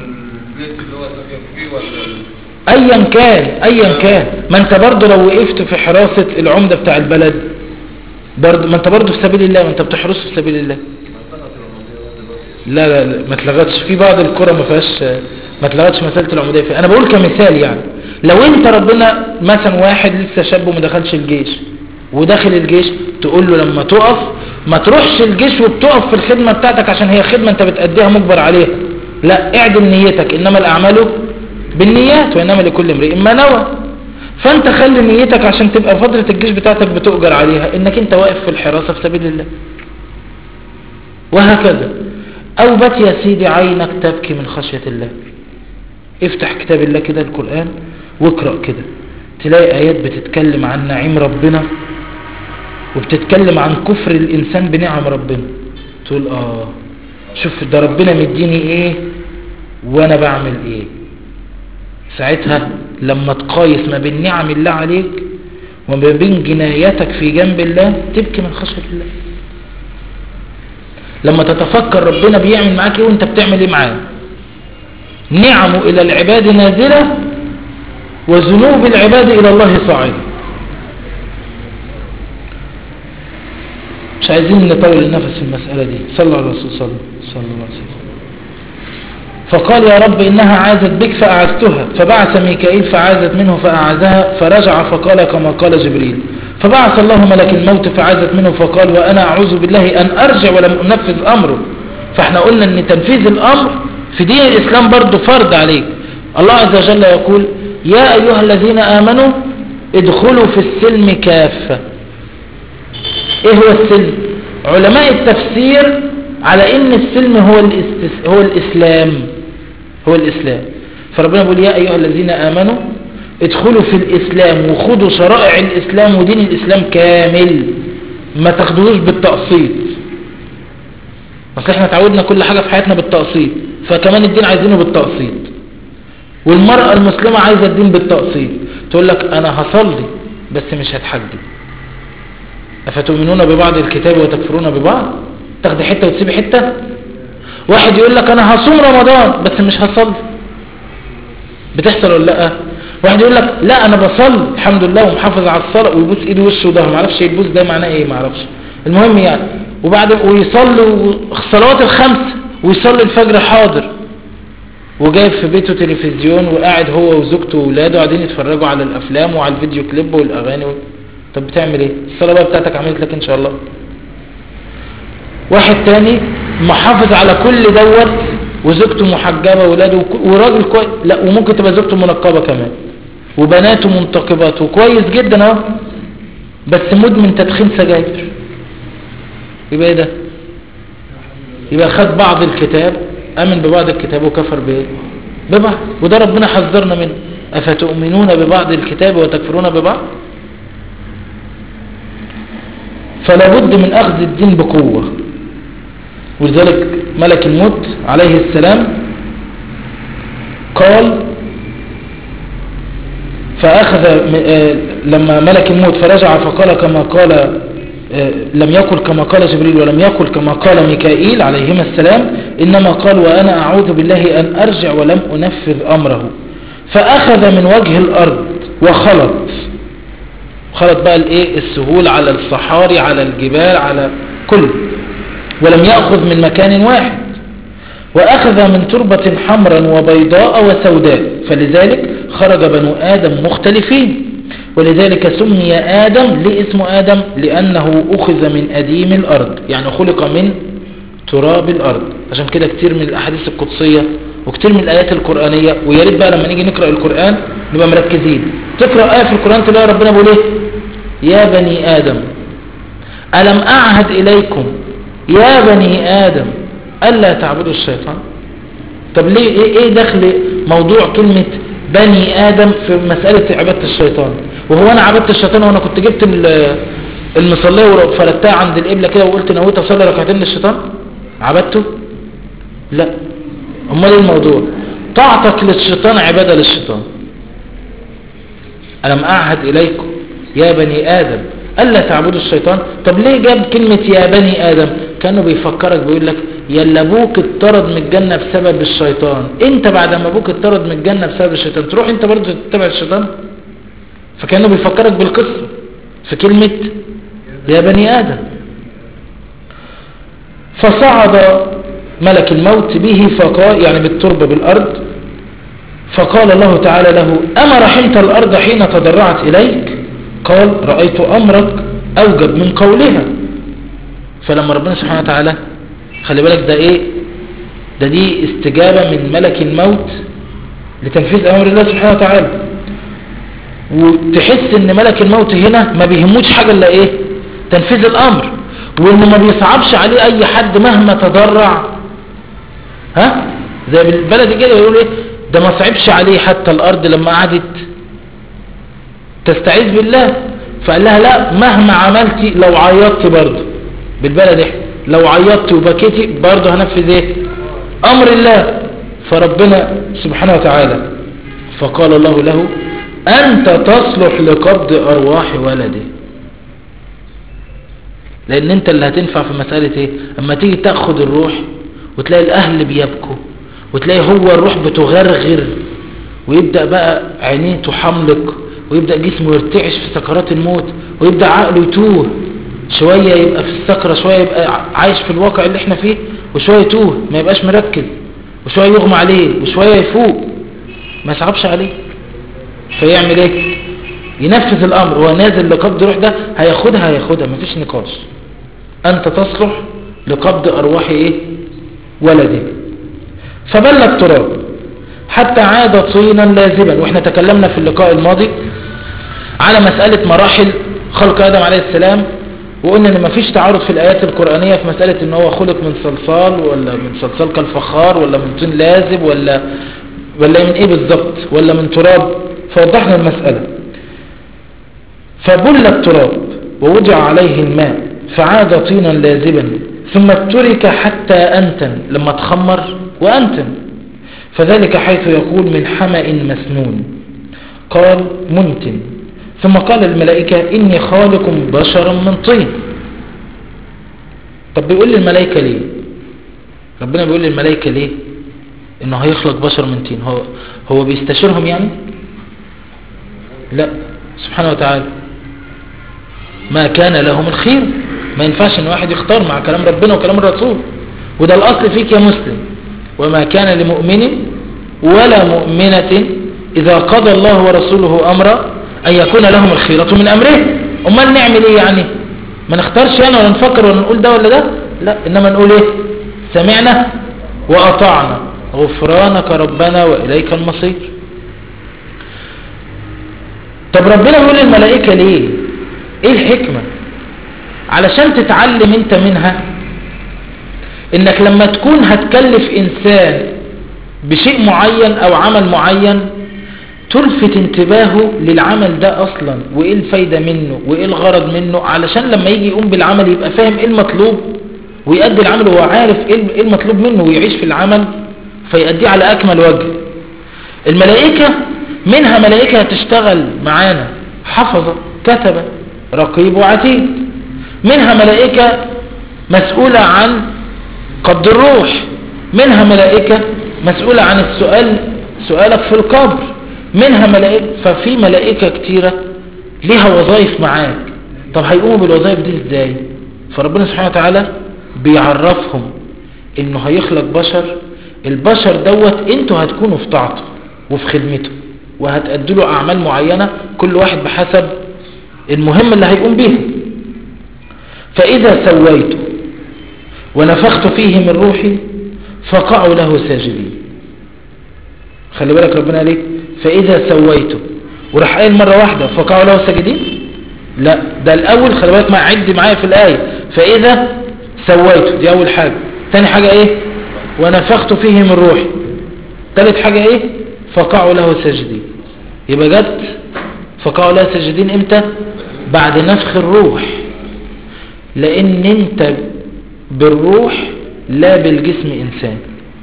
ايا كان ما انت برضو لو وقفت في حراسة العمدة بتاع البلد برضو ما انت برضو في سبيل الله، ما انت بتحرس في سبيل الله. لا ما اتلغتش في بعض القرى ما فيهاش، ما اتلغتش مسألة العمودية فيها. انا بقول كمثال يعني لو انت ربنا مثلا واحد لسه شاب وما دخلش الجيش وداخل الجيش، تقول له لما تقف ما تروحش الجيش وبتقف في الخدمة بتاعتك عشان هي خدمة انت بتأديها مجبر عليها، لا اعدل نيتك، انما الاعمال بالنيات وانما لكل امرئ ما نوى. فانت خلي نيتك عشان تبقى فترة الجيش بتاعتك بتؤجر عليها انك انت واقف في الحراسة في سبيل الله، وهكذا. او بات يا سيدي عينك تبكي من خشية الله، افتح كتاب الله كده القرآن واقرأ كده، تلاقي آيات بتتكلم عن نعيم ربنا وبتتكلم عن كفر الإنسان بنعم ربنا، تقول شوف ده ربنا مديني ايه وانا بعمل ايه. ساعتها لما تقايس ما بين نعم الله عليك وما بين جنايتك في جنب الله تبكي من خشية الله. لما تتفكر ربنا بيعمل معاك ايه وانت بتعمل ايه معاه. نعمه الى العباد نازلة وذنوب العباد الى الله صاعدة. مش عايزين نطول النفس في المسألة دي. صلى على الرسول صلى الله عليه وسلم. فقال يا رب إنها عازت بك فأعزتها، فبعث ميكائيل فعازت منه فأعزها، فرجع فقال كما قال جبريل، فبعث الله ملك الموت فعازت منه فقال وأنا أعوذ بالله أن أرجع ولم أنفذ أمره. فاحنا قلنا أن تنفيذ الأمر في دين الإسلام برضو فرض عليك. الله عز وجل يقول يا أيها الذين آمنوا ادخلوا في السلم كافة. ايه هو السلم؟ علماء التفسير على ان السلم هو الإسلام. فربنا يقول يا أيها الذين آمنوا ادخلوا في الإسلام وخذوا شرائع الإسلام ودين الإسلام كامل، ما تاخدوش بالتقسيط. اصل احنا تعودنا كل حاجة في حياتنا بالتقسيط، فكمان الدين عايزينه بالتقسيط. والمرأة المسلمة عايزة الدين بالتقسيط، تقول لك انا هصلي بس مش هتحجب. أفتؤمنون ببعض الكتاب وتكفرون ببعض؟ تاخدي حتة وتسيبي حتة. واحد يقول لك انا هصوم رمضان بس مش هصلي. بتحصل ولا لا؟ واحد يقول لك لا انا بصلي الحمد لله ومحافظ على الصلاة ويبوس ايده وشه وده، ما اعرفش يبوس ده معناه ايه، ما اعرفش، المهم يعني. وبعد ويصلي الصلوات الخمس ويصلي الفجر حاضر، وجايب في بيته تلفزيون وقاعد هو وزوجته واولاده قاعدين يتفرجوا على الافلام وعلى الفيديو كليب والاغاني طب بتعمل ايه؟ الصلاة بقى بتاعتك عملت لك ان شاء الله. واحد تاني محافظ على كل دوت وزوجته محجبة وولاده وراجل كويس، لا وممكن تبقى زوجته منقبة كمان وبناته منتقبات وكويس جدا اهو، بس مدمن تدخين سجاير. يبقى ايه ده؟ يبقى خد بعض الكتاب، امن ببعض الكتاب وكفر بايه؟ ببعض. وده ربنا حذرنا منه، افتؤمنون ببعض الكتاب وتكفرون ببعض. فلا بد من اخذ الدين بقوة. ولذلك ملك الموت عليه السلام قال فأخذ لما ملك الموت فرجع فقال كما قال، لم يقل كما قال جبريل ولم يقل كما قال ميكائيل عليهما السلام، إنما قال وأنا أعوذ بالله أن أرجع ولم أنفذ أمره. فأخذ من وجه الأرض وخلط بقى السهول على الصحاري على الجبال على كل، ولم يأخذ من مكان واحد. وأخذ من تربة حمرا وبيضاء وسوداء، فلذلك خرج بنو آدم مختلفين، ولذلك سمي آدم لاسم آدم لأنه أخذ من أديم الأرض، يعني خلق من تراب الأرض. عشان كده كتير من الأحاديث القدسية وكتير من الآيات القرآنية، ويا ريت بقى لما نيجي نقرأ القرآن نبقى مركزين. تقرأ آية في القرآن تلاقي ربنا بيقول ايه؟ يا بني آدم ألم أعهد إليكم يا بني آدم ألا تعبدوا الشيطان. طب ليه ايه دخل موضوع كلمة بني آدم في مسألة عبادة الشيطان؟ وهو أنا عبدت الشيطان وأنا كنت جبت المصلية وفردتها عند القبلة كده وقلت نويت أصلي ركعتين للشيطان؟ عبدته؟ لا. امال ايه الموضوع؟ طاعتك للشيطان عبادة للشيطان. ألم أعهد إليكم يا بني آدم ألا تعبدوا الشيطان. طب ليه جاب كلمة يا بني آدم؟ كانوا بيفكرك بيقول لك يلا ابوك اتطرد من الجنة بسبب الشيطان، انت بعد ما ابوك اتطرد من الجنة بسبب الشيطان تروح انت برضو تتبع الشيطان. فكانوا بيفكرك بالقصة في كلمة يا بني آدم. فصعد ملك الموت به فقال، يعني بالتربة بالأرض، فقال الله تعالى له أما رحمت الأرض حين تضرعت إليك؟ قال رأيت أمرك أوجب من قولها. فلما ربنا سبحانه وتعالى، خلي بالك ده ايه ده، دي استجابة من ملك الموت لتنفيذ أمر الله سبحانه وتعالى. وتحس ان ملك الموت هنا ما بيهموش حاجة الا ايه؟ تنفيذ الأمر، وانه ما بيصعبش عليه اي حد مهما تضرع. ها زي بالبلد كده يقول ايه ده، ما صعبش عليه حتى الأرض لما قعدت تستعيذ بالله، فقال لها لا مهما عملتي لو عيطتي برضه بالبلد احنا لو عيطتي وبكيتي برضه هنفذ ايه؟ امر الله. فربنا سبحانه وتعالى فقال الله له انت تصلح لقبض ارواح ولده، لان انت اللي هتنفع في مسألة ايه؟ اما تيجي تاخد الروح وتلاقي الاهل بيبكوا وتلاقي هو الروح بتغرغر ويبدأ بقى عينيه تحملق ويبدأ جسمه يرتعش في سكرات الموت ويبدأ عقله يتوه، شوية يبقى في السكرة، شوية يبقى عايش في الواقع اللي احنا فيه، وشوية يتوه ما يبقاش مركز، وشوية يغمى عليه، وشوية يفوق، ما يصعبش عليه. فيعمل ايه؟ ينفذ الامر. هو نازل لقبض روح ده هياخدها مفيش نقاش. انت تصلح لقبض ارواح ايه؟ ولده. فبل التراب حتى عاد طينا لازبا. واحنا تكلمنا في اللقاء الماضي على مسألة مراحل خلق آدم عليه السلام، وقلنا ان مفيش تعارض في الآيات القرآنية في مسألة ان هو خلق من صلصال ولا من صلصال كالفخار ولا من طين لازب ولا من ايه بالضبط، ولا من تراب. فوضحنا المسألة. فبل التراب ووضع عليه الماء فعاد طينا لازبا ثم ترك حتى أنتن، لما تخمر وأنتن. فذلك حيث يقول من حمأ مسنون، قال منتن. ثم قال الملائكة إني خالق بشرا من طين. طب بيقول للملائكة ليه؟ ربنا بيقول للملائكة ليه إنه هيخلق بشر من طين؟ هو بيستشيرهم يعني؟ لا سبحانه وتعالى ما كان لهم الخير. ما ينفعش ان واحد يختار مع كلام ربنا وكلام الرسول، وده الأصل فيك يا مسلم. وما كان لمؤمن ولا مؤمنة إذا قضى الله ورسوله أمرا أن يكون لهم الخيرة من أمره. أمال نعمل إيه يعني؟ ما نختارش يعني ولا نفكر ولا نقول ده ولا ده؟ لا، إنما نقول إيه؟ سمعنا وأطعنا غفرانك ربنا وإليك المصير. طب ربنا بيقول للملائكة ليه؟ إيه الحكمة؟ علشان تتعلم أنت منها إنك لما تكون هتكلف إنسان بشيء معين أو عمل معين تلفت انتباهه للعمل ده أصلا وإيه الفايدة منه وإيه الغرض منه، علشان لما يجي يقوم بالعمل يبقى فاهم إيه المطلوب ويؤدي العمل وهو عارف إيه المطلوب منه ويعيش في العمل فيؤديه على أكمل وجه. الملائكة منها ملائكة تشتغل معانا حفظة كتبة رقيب وعتيد، منها ملائكة مسؤولة عن قبض الروح، منها ملائكة مسؤولة عن سؤالك في القبر، منها ملائكة. ففي ملائكة كتيرة ليها وظائف معاك. طب هيقوموا بالوظائف دي ازاي؟ فربنا سبحانه وتعالى بيعرفهم انه هيخلق بشر، البشر دوت انتوا هتكونوا في طاعته وفي خدمته وهتأدوا له اعمال معينة كل واحد بحسب المهم اللي هيقوم بيها. فاذا سويته ونفخت فيه من روحي فقعوا له ساجدين. خلي بالك ربنا قال ايه؟ فاذا سويته، وراح قايل مره واحده فقعوا له ساجدين؟ لا، ده الاول خلي بالك، ما عد معايا في الايه. فاذا سويته دي اول حاجه، ثاني حاجه ايه؟ ونفخت فيه من روحي، ثالث حاجه ايه؟ فقعوا له ساجدين. يبقى جت فقعوا له ساجدين امتى؟ بعد نفخ الروح، لان انت بالروح لا بالجسم انسان.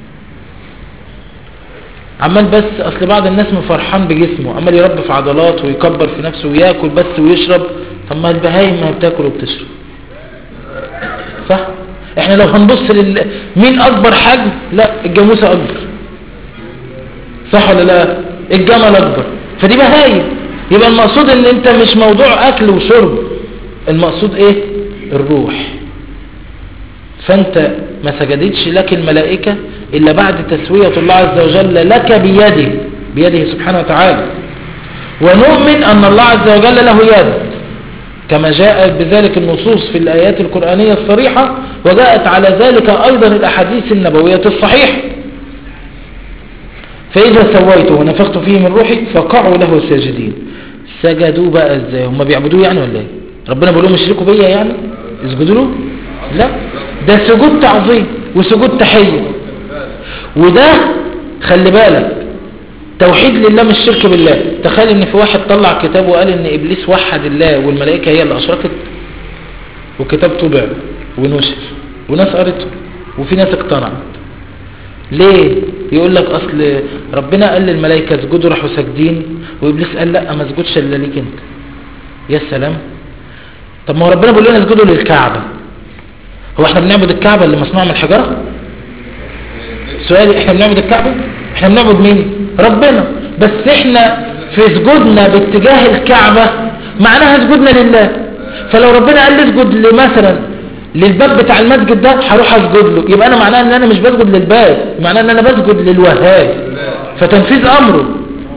عمال بس اصل بعض الناس مفرحان بجسمه، عمال يربي في عضلات ويكبر في نفسه وياكل بس ويشرب. طب ما البهايم ما بتاكل وبتشرب، صح؟ احنا لو هنبص مين اكبر حجم؟ لا، الجاموسه اكبر، صح ولا لا؟ الجمل اكبر، فدي بهايم. يبقى المقصود ان انت مش موضوع اكل وشرب، المقصود ايه؟ الروح. فانت ما سجدتش لك الملائكة الا بعد تسوية الله عز وجل لك بيده سبحانه وتعالى. ونؤمن ان الله عز وجل له يد، كما جاءت بذلك النصوص في الآيات القرآنية الصريحة، وجاءت على ذلك ايضا الاحاديث النبوية الصحيحة. فاذا سويته ونفخت فيه من روحي فقعوا له ساجدين. سجدوا بقى ازاي؟ هم بيعبدوه يعني ولا ايه؟ ربنا بيقول لهم اشركوا بيا يعني اسجدوا له؟ لا، ده سجود تعظيم وسجود تحية. وده خلي بالك توحيد لله مش شرك بالله. تخيل ان في واحد طلع كتاب وقال ان ابليس وحد الله والملائكة هي اللي اشركت، وكتاب طبع ونشر وناس قرته وفي ناس اقتنعت. ليه؟ يقول لك اصل ربنا قال للملائكة اسجدوا راحوا ساجدين، وابليس قال لا ما اسجدش الا ليك انت. يا سلام. طب ما هو ربنا بيقول لنا اسجدوا للكعبة، هو احنا بنعبد الكعبة اللي مصنوعة من الحجارة؟ سؤالي، احنا بنعبد الكعبة؟ احنا بنعبد مين؟ ربنا. بس احنا في سجودنا باتجاه الكعبة معناها سجودنا لله. فلو ربنا قال لي اسجد مثلا للباب بتاع المسجد ده هروح اسجد له، يبقى انا معناها ان انا مش بسجد للباب، معناها ان انا بسجد للوهاب، فتنفيذ امره.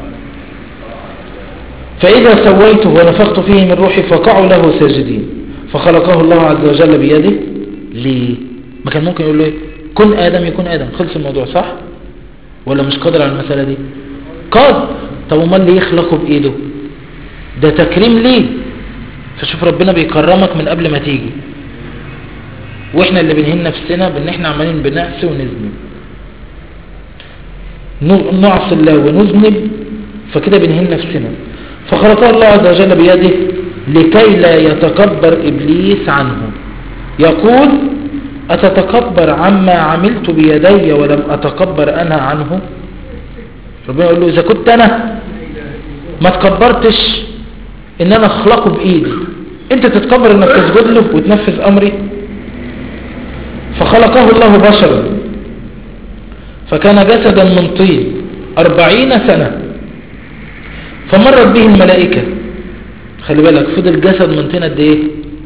فاذا سويته ونفخت فيه من روحي فقعوا له ساجدين. فخلقه الله عز وجل بيده. ليه؟ ما كان ممكن يقول له ايه؟ كن ادم يكون ادم، خلص الموضوع، صح ولا مش قادر على المسألة دي؟ قادر. طب امال اللي يخلقه بايده؟ ده تكريم ليه. فشوف ربنا بيكرمك من قبل ما تيجي، واحنا اللي بنهن نفسنا بان احنا عمالين بنعصي ونذنب، نعصي الله ونذنب، فكده بنهن نفسنا. فخلقه الله عز وجل بيده لكي لا يتكبر ابليس عنه. يقول أتتكبر عما عملت بيدي ولم أتكبر أنا عنه؟ ربنا يقول له إذا كنت أنا ما تكبرتش إن أنا أخلقه بإيدي، أنت تتكبر إنك تسجد له وتنفذ أمري؟ فخلقه الله بشرا فكان جسدا من طين 40 سنة فمرت به الملائكة. خلي بالك فضل جسد من طين قد إيه؟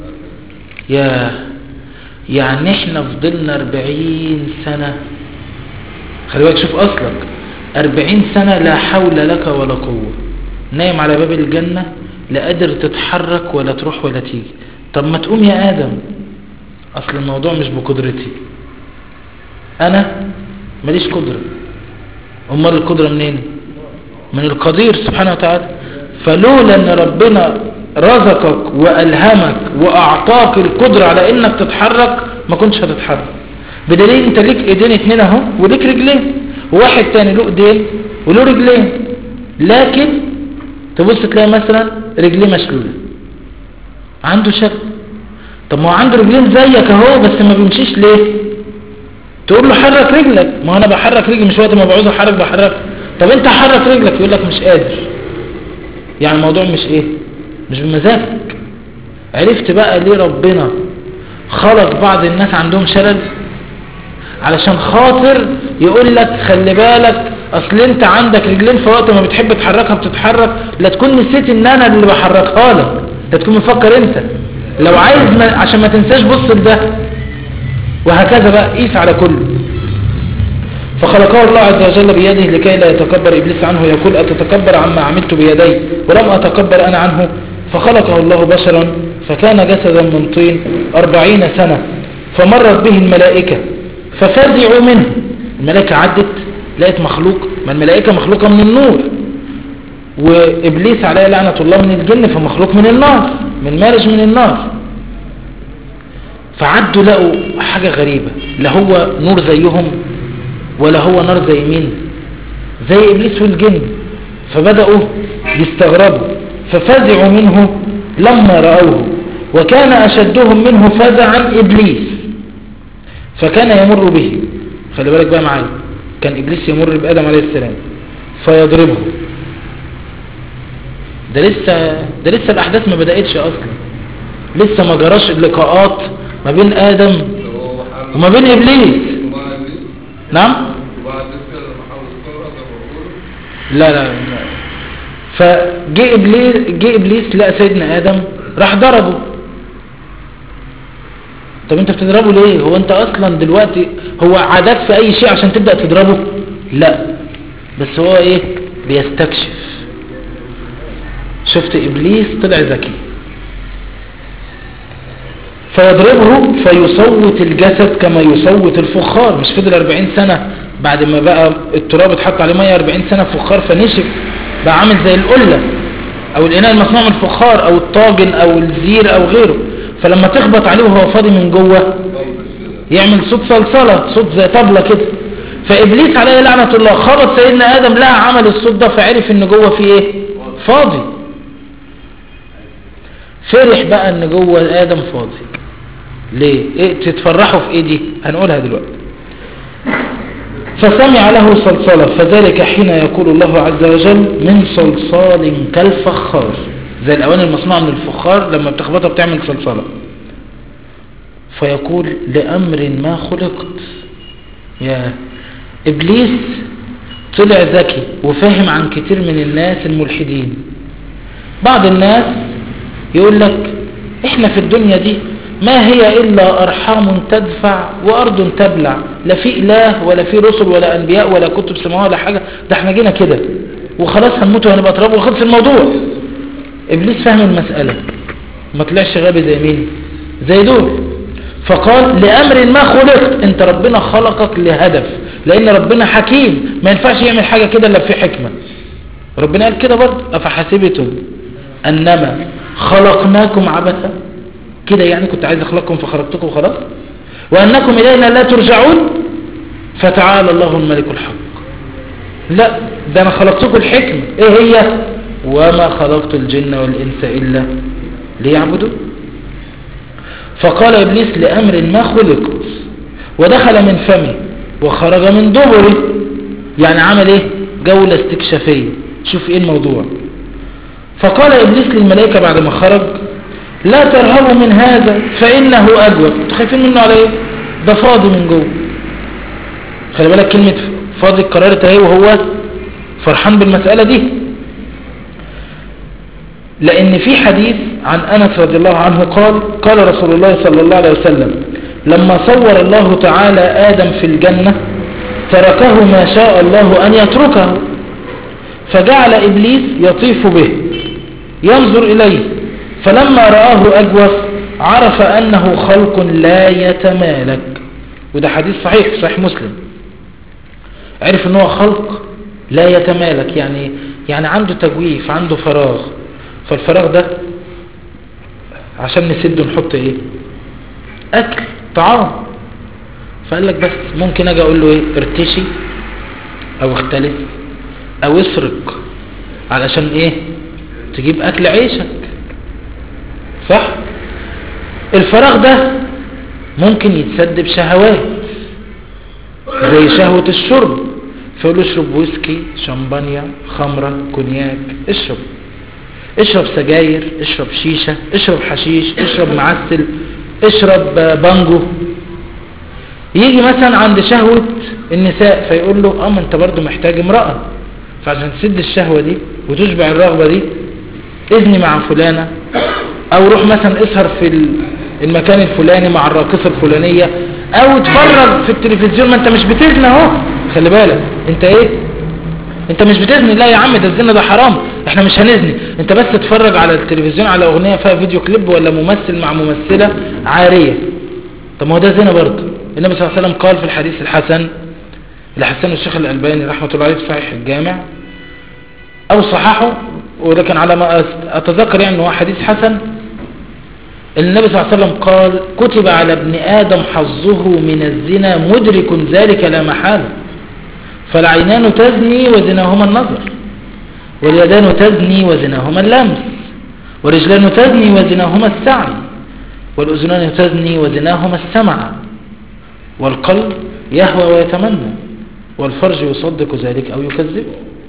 يعني احنا فضلنا 40 سنة. خلي بالك شوف اصلك 40 سنة لا حول لك ولا قوة، نايم على باب الجنة، لا قادر تتحرك ولا تروح ولا تيجي. طب ما تقوم يا آدم، اصل الموضوع مش بقدرتي، انا ماليش قدرة. امال القدرة منين؟ من القدير سبحانه وتعالى. فلولا ان ربنا رزقك وألهمك وأعطاك القدرة على إنك تتحرك ما كنتش هتتحرك. بدليل أنت ليك إيدين 2 اهو وليك رجلين، وواحد تاني له إيدين وله رجلين، لكن تبص تلاقي مثلا رجليه مشلولة، عنده شك. طب ما هو عنده رجلين زيك اهو بس ما بيمشيش ليه؟ تقول له حرك رجلك. ما انا بحرك رجلي، مش وقت ما بعوز احرك بحرك. طب انت حرك رجلك، يقول لك مش قادر. يعني الموضوع مش بمزاجك. عرفت بقى ليه ربنا خلق بعض الناس عندهم شلل؟ علشان خاطر يقول لك خلي بالك، اصل انت عندك رجلين في وقت ما بتحب تحركها بتتحرك، لا تكون نسيت ان انا اللي بحركها لك، ده تكون مفكر انت. لو عايز عشان ما تنساش بص لده، وهكذا بقى قيس على كله. فخلقه الله عز وجل بيده لكي لا يتكبر إبليس عنه، يقول أتتكبر عما عملت بيدي ولم أتكبر أنا عنه. فخلقه الله بشرا فكان جسدا من طين 40 سنة، فمرت به الملائكة ففزعوا منه. الملائكة عدت لقيت مخلوق، ما الملائكة مخلوقة من النور، وإبليس عليه لعنة الله من الجن فمخلوق من النار، من مارج من النار. فعدوا لقوا حاجة غريبة، لا هو نور زيهم ولا هو نار زي مين، زي إبليس والجن. فبدأوا يستغربوا ففزعوا منه لما رأوه، وكان أشدهم منه فزعا إبليس فكان يمر به. خلي بالك بقى معايا، كان إبليس يمر بآدم عليه السلام فيضربه. ده لسه الأحداث ما بدأتش أصلا، لسه ما جراش اللقاءات ما بين آدم وما بين إبليس. نعم. لا فجاء إبليس لقى سيدنا آدم راح ضربه. طب انت بتضربه ليه؟ هو انت اصلا دلوقتي هو عادات في اي شيء عشان تبدأ تضربه؟ لا، بس هو بيستكشف. شفت إبليس طلع ذكي، فيضربه فيصوت الجسد كما يصوت الفخار. مش فضل 40 سنة بعد ما بقى التراب اتحط عليه مية 40 سنة فخار فنشف بقى عامل زي القلة او الاناء المصنوع من الفخار او الطاجن او الزير او غيره، فلما تخبط عليه وهو فاضي من جوه يعمل صوت صلصلة، صوت زي طبلة كده. فإبليس عليه لعنة الله خبط سيدنا آدم لها عمل الصوت ده، فعرف ان جوه فيه فاضي. فرح بقى ان جوه آدم فاضي. ليه؟ تتفرحوا في دي؟ هنقولها دلوقتي. فسمع له صلصلة، فذلك حين يقول الله عز وجل من صلصال كالفخار، زي الأواني المصنوعة من الفخار لما بتخبطها بتعمل صلصلة. فيقول لأمر ما خلقت. يا إبليس طلع ذكي وفاهم عن كتير من الناس الملحدين. بعض الناس يقول لك احنا في الدنيا دي ما هي إلا أرحام تدفع وأرض تبلع، لا في إله ولا في رسل ولا أنبياء ولا كتب سماوية ولا حاجة، ده احنا جينا كده وخلاص هنموت وهنبقى تراب وخلص الموضوع. إبليس فهم المسألة، ما طلعش غبي زي مين؟ زي دول. فقال لأمر ما خلقت، انت ربنا خلقك لهدف، لأن ربنا حكيم ما ينفعش يعمل حاجة كده إلا في حكمة. ربنا قال كده برضه أفحسبتم أنما خلقناكم عبثا، كده يعني كنت عايز أخلقكم فخلقتكم وخلاص، وأنكم إلينا لا ترجعون، فتعالى الله الملك الحق. لا، ده أنا خلقتكم الحكمة، إيه هي؟ وما خلقت الجن والإنس إلا ليعبدوا. فقال إبليس لأمر ما خلقت، ودخل من فمه وخرج من دبره، يعني عمل إيه؟ جولة استكشافية، شوف إيه الموضوع. فقال إبليس للملائكة بعد ما خرج لا ترهبوا من هذا فإنه أجوب. انتوا خايفين منه على إيه؟ ده فاضي من جوه. خلي بالك كلمة فاضي قررت اهي وهو فرحان بالمسألة دي، لأن في حديث عن أنس رضي الله عنه قال رسول الله صلى الله عليه وسلم لما صور الله تعالى آدم في الجنة تركه ما شاء الله أن يتركه، فجعل إبليس يطيف به ينظر إليه، فلما رآه أجوف عرف أنه خلق لا يتمالك. وده حديث صحيح مسلم. عرف أنه خلق لا يتمالك، يعني عنده تجويف، عنده فراغ، فالفراغ ده عشان نسده نحط ايه؟ أكل طعام. فقال لك بس ممكن أجي أقول له ايه؟ ارتشي أو اختلف أو اسرق علشان ايه؟ تجيب أكل عيشك، صح؟ الفراغ ده ممكن يتسد بشهوات زي شهوة الشرب، فيقول له اشرب ويسكي، شمبانيا، خمرة، كونياك، اشرب سجاير، اشرب شيشة، اشرب حشيش، اشرب معسل، اشرب بانجو. يجي مثلا عند شهوة النساء فيقول له ما انت برضو محتاج امرأة، فعشان تسد الشهوة دي وتشبع الرغبة دي اذني مع فلانة، او روح مثلا اسهر في المكان الفلاني مع الراقصة الفلانية، او اتفرج في التلفزيون. ما انت مش بتزني اهو، خلي بالك انت ايه، انت مش بتزني، لا يا عم ده الزنا ده حرام، احنا مش هنزني، انت بس اتفرج على التلفزيون على اغنية فيها فيديو كليب ولا ممثل مع ممثلة عارية. طب ما هو ده زنا برضه. النبي صلى الله عليه وسلم قال في الحديث الحسن اللي حسنه الشيخ الألباني رحمة الله عليه في صحيح الجامع او صححه، وده كان على ما اتذكر يعني انه حديث حسن. النبي صلى الله عليه وسلم قال كتب على ابن آدم حظه من الزنا مدرك ذلك لا محالة، فالعينان تزني وزناهما النظر، واليدان تزني وزناهما اللمس، والرجلان تزني وزناهما السعي، والأذنان تزني وزناهما السمع، والقلب يهوى ويتمنى، والفرج يصدق ذلك أو يكذبه.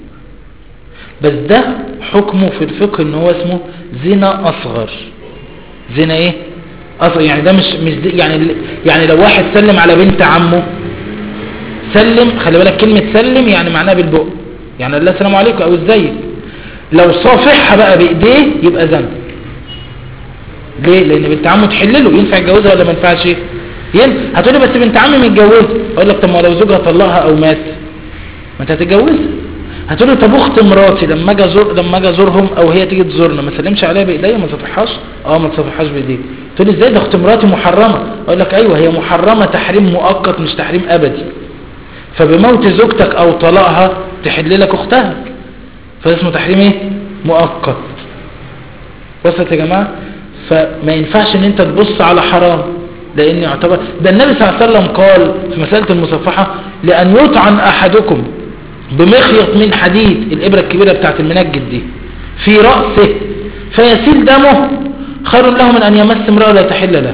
بس ده حكمه في الفقه ان هو اسمه زنا أصغر. زنا ايه أصغر؟ يعني ده مش يعني لو واحد سلم على بنت عمه، سلم، خلي بالك كلمة سلم يعني معناها بالبق، يعني قال لها السلام عليكم او ازيك. لو صافحها بقى بايديه يبقى زنا. ليه؟ لان بنت عمه تحلله، ينفع يتجوزها ولا ما ينفعش؟ هتقولي بس بنت عمي متجوزه، اقول لك طب ما لو زوجها طلقها او مات ما انت هتتجوزها. هتقولي طب اخت مراتي لما اجي ازورهم او هي تيجي تزورنا ما سلمش عليها بايديا، ما تصافحهاش؟ ما تصافحهاش بايديها. تقولي ازاي ده اخت مراتي محرمه؟ اقول لك ايوه هي محرمه تحريم مؤقت مش تحريم ابدي، فبموت زوجتك او طلاقها تحل لك اختها، فاسمه تحريم ايه مؤقت. وصلت يا جماعه؟ فما ينفعش ان انت تبص على حرام، لان يعتبر ده النبي صلى الله عليه وسلم قال في مسألة المصافحة لأن يطعن أحدكم بمخيط من حديد، الإبرة الكبيرة بتاعت المنجد دي، في رأسه فيسيل دمه خير له من أن يمس امرأة لا تحل له.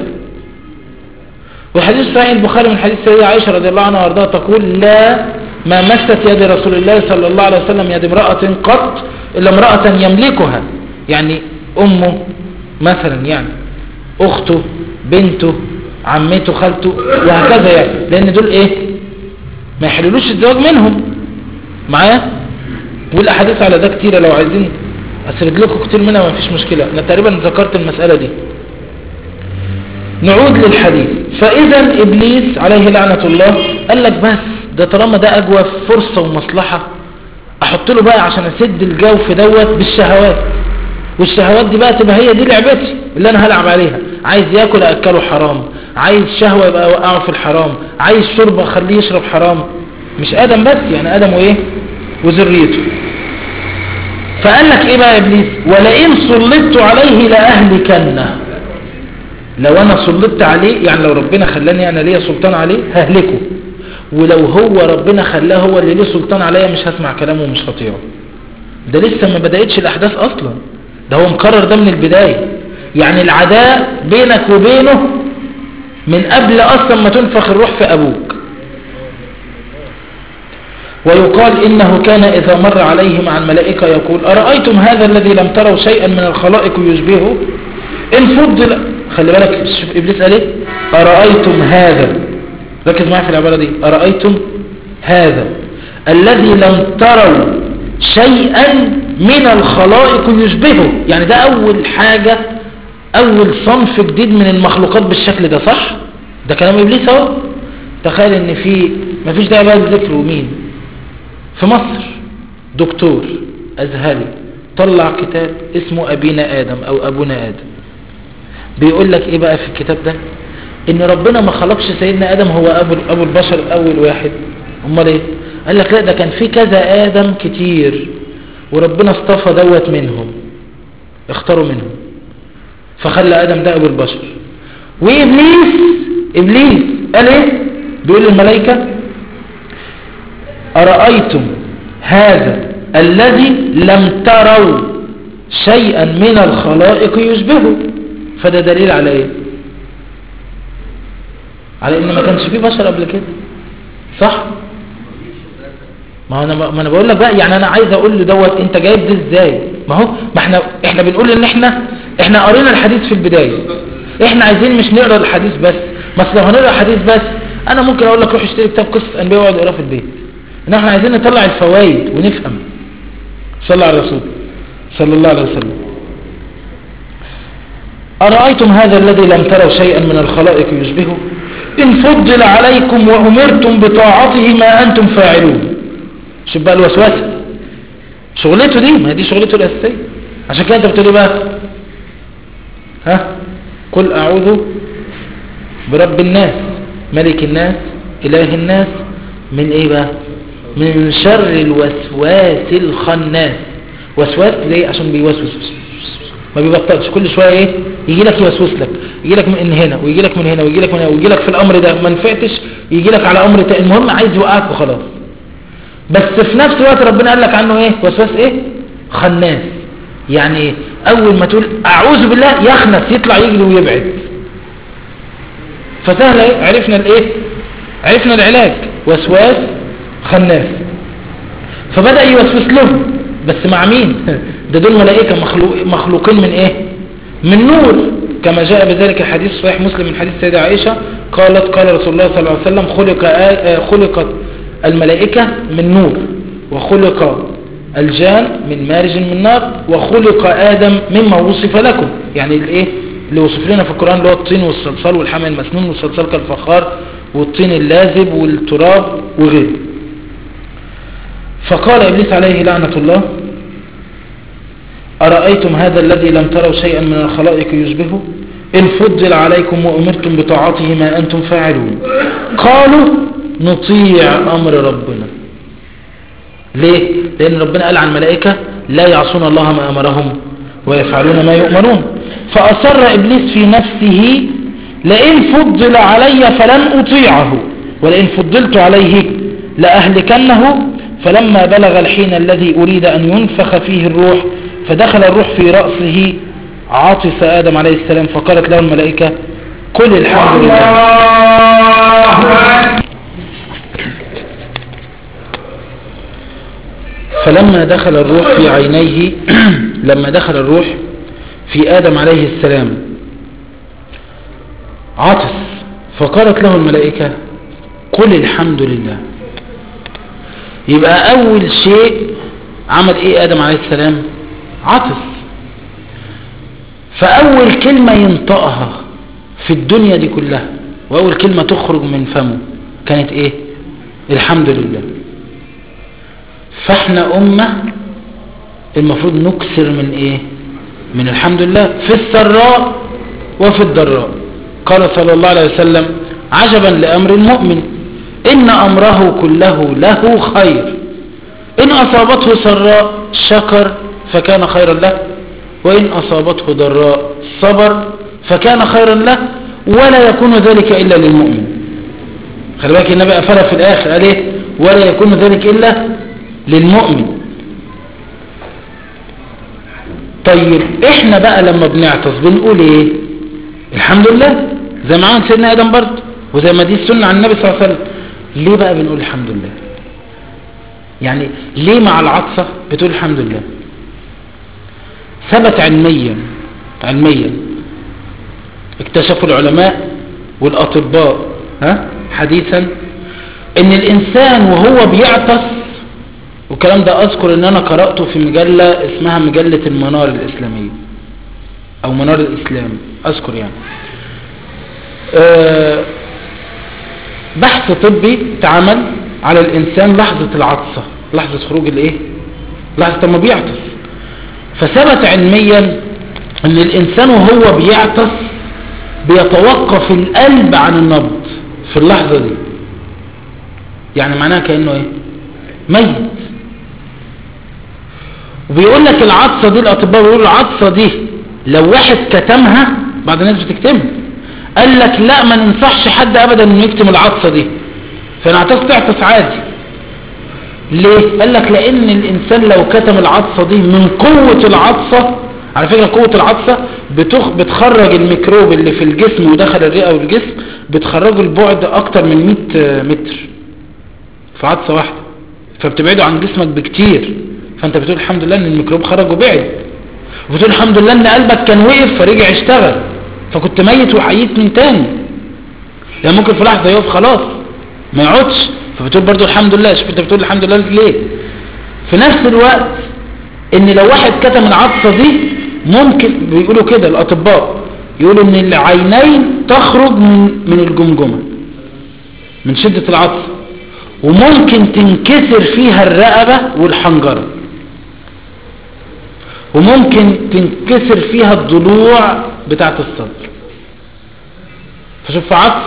وحديث صحيح البخاري من حديث سيدة عائشة رضي الله عنها وارضاها تقول لا ما مست يد رسول الله صلى الله عليه وسلم يد امرأة قط إلا امرأة يملكها، يعني أمه مثلا، يعني أخته، بنته، عمته، خالته، وهكذا يعني، لأن دول إيه ما يحللوش الزواج منهم معايا. والأحاديث على ده كتيرة، لو عايزين أسرد لكم كتير منها ما فيش مشكلة، أنا تقريبا ذكرت المسألة دي. نعود للحديث. فإذا إبليس عليه لعنة الله قال لك بس ده طالما ده أجوى فرصة ومصلحة أحط له بقى عشان أسد الجوف دوت بالشهوات، والشهوات دي بقى تبقى هي دي لعبتي اللي أنا هلعب عليها. عايز يأكل أكله حرام، عايز شهوة يبقى أوقعه في الحرام، عايز شرب أخليه يشرب حرام. مش آدم بس، يعني آدم وإيه وذريته. فقال لك إيه بقى إبليس؟ ولئن سلطت عليه لأهلكنه. لو أنا سلطت عليه، يعني لو ربنا خلاني أنا ليا سلطان عليه ههلكه، ولو هو ربنا خلاه هو اللي ليه سلطان عليا مش هسمع كلامه ومش هطيعه. ده لسه ما بدأتش الأحداث أصلا، ده هو مكرر ده من البداية. يعني العداء بينك وبينه من قبل أصلا ما تنفخ الروح في أبوك. ويقال إنه كان إذا مر عليه مع الملائكة يقول أرأيتم هذا الذي لم تروا شيئا من الخلائق يشبهه إن فضل. خلي بالك شوف إبليس قال إيه؟ أرأيتم هذا، ركز معي في العبارة دي، أرأيتم هذا الذي لم تروا شيئا من الخلائق يشبهه. يعني ده أول حاجة، أول صنف جديد من المخلوقات بالشكل ده، صح؟ ده كلام إبليس اهو. تخيل إن في مفيش داعي بقى لذكر مين في مصر دكتور أزهري طلع كتاب اسمه أبينا آدم أو أبونا آدم، بيقول لك إيه بقى في الكتاب ده؟ إن ربنا ما خلقش سيدنا آدم هو أبو البشر أول واحد. أمال إيه؟ قال لك لا، ده كان في كذا آدم كتير وربنا اصطفى دوت منهم، اختاروا منهم فخلى آدم ده أبو البشر. وإبليس قال إيه؟ بيقول للملائكة أرأيتم هذا الذي لم تروا شيئا من الخلائق يشبهه. فده دليل على إيه؟ على إن ما كانش فيه بشر قبل كده، صح؟ ما انا بقول لك بقى، يعني انا عايز اقول له دوت انت جايب ده ازاي؟ ما احنا بنقول ان احنا قرينا الحديث في البداية، احنا عايزين مش نقرا الحديث بس. بس لو هنقرا الحديث بس انا ممكن اقول لك روح اشتري كتاب قصة انبياء واقعد اقراه في البيت، ان احنا عايزين نطلع الفوائد ونفهم. صلى على الرسول صلى الله عليه وسلم. أرأيتم هذا الذي لم تروا شيئا من الخلائق يشبهه إن فضل عليكم وأمرتم بطاعته ما أنتم فاعلون. شوف بقى الوسوسة شغلته دي، ما دي شغلته الأساسية. عشان كده انت بتقولي بقى قل أعوذ برب الناس ملك الناس إله الناس من ايه بقى؟ من شر الوسواس الخناس. وسواس ليه؟ عشان بيوسوس ما بيبطلش، كل شويه ايه يجي لك يوسوس لك، يجي لك من هنا ويجي لك من هنا ويجي لك من هنا ويجي لك في الامر ده ما نفعتش يجي لك على امر تاني، المهم عايز يوقعك وخلاص. بس في نفس الوقت ربنا قال لك عنه ايه؟ وسواس ايه؟ خناس. يعني ايه؟ اول ما تقول اعوذ بالله يخنس يطلع يجري ويبعد. فسهل ايه؟ عرفنا الايه؟ عرفنا العلاج، وسواس خناس. فبدأ يوسوس لهم، بس مع مين؟ ده دول ملائكة مخلوقين من ايه؟ من نور، كما جاء بذلك الحديث صحيح مسلم من حديث سيدة عائشة قالت قال رسول الله صلى الله عليه وسلم خلقت الملائكة من نور، وخلق الجان من مارج من نار، وخلق آدم مما وصف لكم. يعني الايه اللي وصف لنا في القرآن اللي هو الطين والصلصال والحمى المسنون والصلصال كالفخار والطين اللازب والتراب وغيره. فقال إبليس عليه لعنة الله أرأيتم هذا الذي لم تروا شيئا من الخلائق يشبهه إن فضل عليكم وأمرتم بطاعته ما أنتم فاعلون. قالوا نطيع أمر ربنا. ليه؟ لأن ربنا قال عن الملائكة لا يعصون الله ما أمرهم ويفعلون ما يؤمرون. فأصر إبليس في نفسه لئن فضل علي فلن أطيعه ولئن فضلت عليه لأهلكنه. فلما بلغ الحين الذي أريد أن ينفخ فيه الروح فدخل الروح في رأسه عاطس آدم عليه السلام فقالت له الملائكة قل الحمد لله. فلما دخل الروح في عينيه لما دخل الروح في آدم عليه السلام عاطس فقالت له الملائكة قل الحمد لله. يبقى أول شيء عمل إيه آدم عليه السلام؟ عطس. فأول كلمة ينطقها في الدنيا دي كلها وأول كلمة تخرج من فمه كانت إيه؟ الحمد لله. فإحنا أمة المفروض نكسر من إيه؟ من الحمد لله في السراء وفي الضراء. قال صلى الله عليه وسلم عجبا لأمر المؤمن إن أمره كله له خير إن أصابته سراء شكر فكان خيرا له وإن أصابته ضراء صبر فكان خيرا له ولا يكون ذلك إلا للمؤمن. خلي بالك النبي قفلها في الآخر قال إيه؟ ولا يكون ذلك إلا للمؤمن. طيب إحنا بقى لما بنعطس بنقول إيه؟ الحمد لله زي ما عمل سيدنا آدم برضه وزي ما دي السنة عن النبي صلى الله عليه وسلم. ليه بقى بنقول الحمد لله؟ يعني ليه مع العطسة بتقول الحمد لله؟ ثبت علميا اكتشفوا العلماء والأطباء حديثا ان الانسان وهو بيعطس، والكلام ده اذكر ان انا قرأته في مجلة اسمها مجلة المنار الاسلامية او منار الاسلام اذكر يعني بحث طبي اتعمل على الانسان لحظة العطسة لحظة خروج الايه لحظة ما بيعطس. فثبت علميا ان الانسان وهو بيعطس بيتوقف القلب عن النبض في اللحظة دي. يعني معناها كأنه ايه ميت. وبيقول لك العطسة دي الاطباء بيقولوا العطسة دي لو واحد كتمها بعض الناس بتكتمها قال لك لا ما ننصحش حد ابدا انه يكتم العطسة دي فنعطس تعطس عادي. ليه؟ قال لك لان الانسان لو كتم العطسة دي من قوة العطسة، على فكرة قوة العطسة بتخرج الميكروب اللي في الجسم ودخل الرئة والجسم بتخرجه البعد اكتر من 100 متر في عطسة واحدة. فبتبعده عن جسمك بكتير، فانت بتقول الحمد لله ان الميكروب خرج وبعد، وبتقول الحمد لله ان قلبك كان وقف فرجع اشتغل، فكنت ميت وحييت من تاني. يعني ممكن في لحظة يقف خلاص ما يقعدش، فبتقول برضو الحمد لله. شوف انت بتقول الحمد لله ليه؟ في نفس الوقت ان لو واحد كتم العطسة دي، ممكن بيقولوا كده الاطباء، يقولوا ان العينين تخرج من الجمجمة من شدة العطسة، وممكن تنكسر فيها الرقبة والحنجرة، وممكن تنكسر فيها الضلوع بتاعت الصدر. فشوف عطس،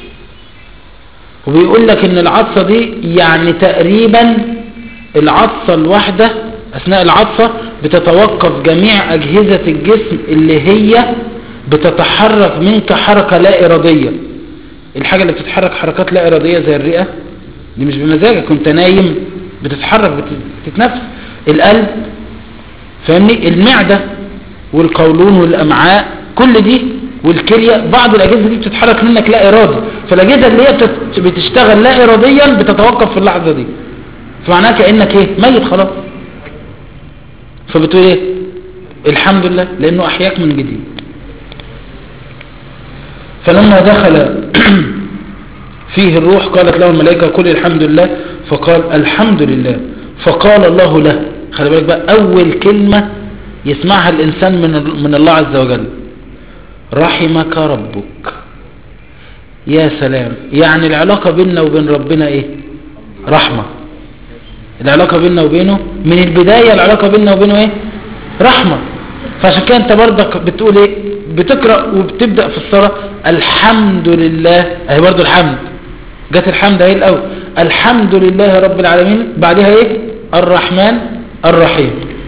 وبيقول لك ان العطسة دي يعني تقريبا العطسة الواحدة اثناء العطسة بتتوقف جميع اجهزة الجسم اللي هي بتتحرك منك حركة لا ارادية. الحاجة اللي بتتحرك حركات لا ارادية زي الرئة دي مش بمزاجك، كنت نايم بتتحرك بتتنفس. القلب فاهمني، المعدة والقولون والامعاء كل دي والكلية، بعض الاجهزة دي بتتحرك منك لا ارادي، فالاجهزة اللي هي بتشتغل لا اراديا بتتوقف في اللحظة دي، فمعناها كأنك ايه ميت خلاص. فبتقول ايه الحمد لله لانه احياك من جديد. فلما دخل فيه الروح قالت له الملائكة قل الحمد لله، فقال الحمد لله. فقال الله له، خلي بالك بقى اول كلمة يسمعها الانسان من الله عز وجل، رحمك ربك. يا سلام، يعني العلاقة بيننا وبين ربنا ايه؟ رحمة. العلاقة بيننا وبينه من البداية، العلاقة بيننا وبينه ايه؟ رحمة. فعشان كده انت برضك بتقول ايه؟ بتقرأ وبتبدأ في الصلاة الحمد لله، اهي برضو الحمد جت، الحمد اهي الاول، الحمد لله رب العالمين، بعدها ايه؟ الرحمن الرحيم.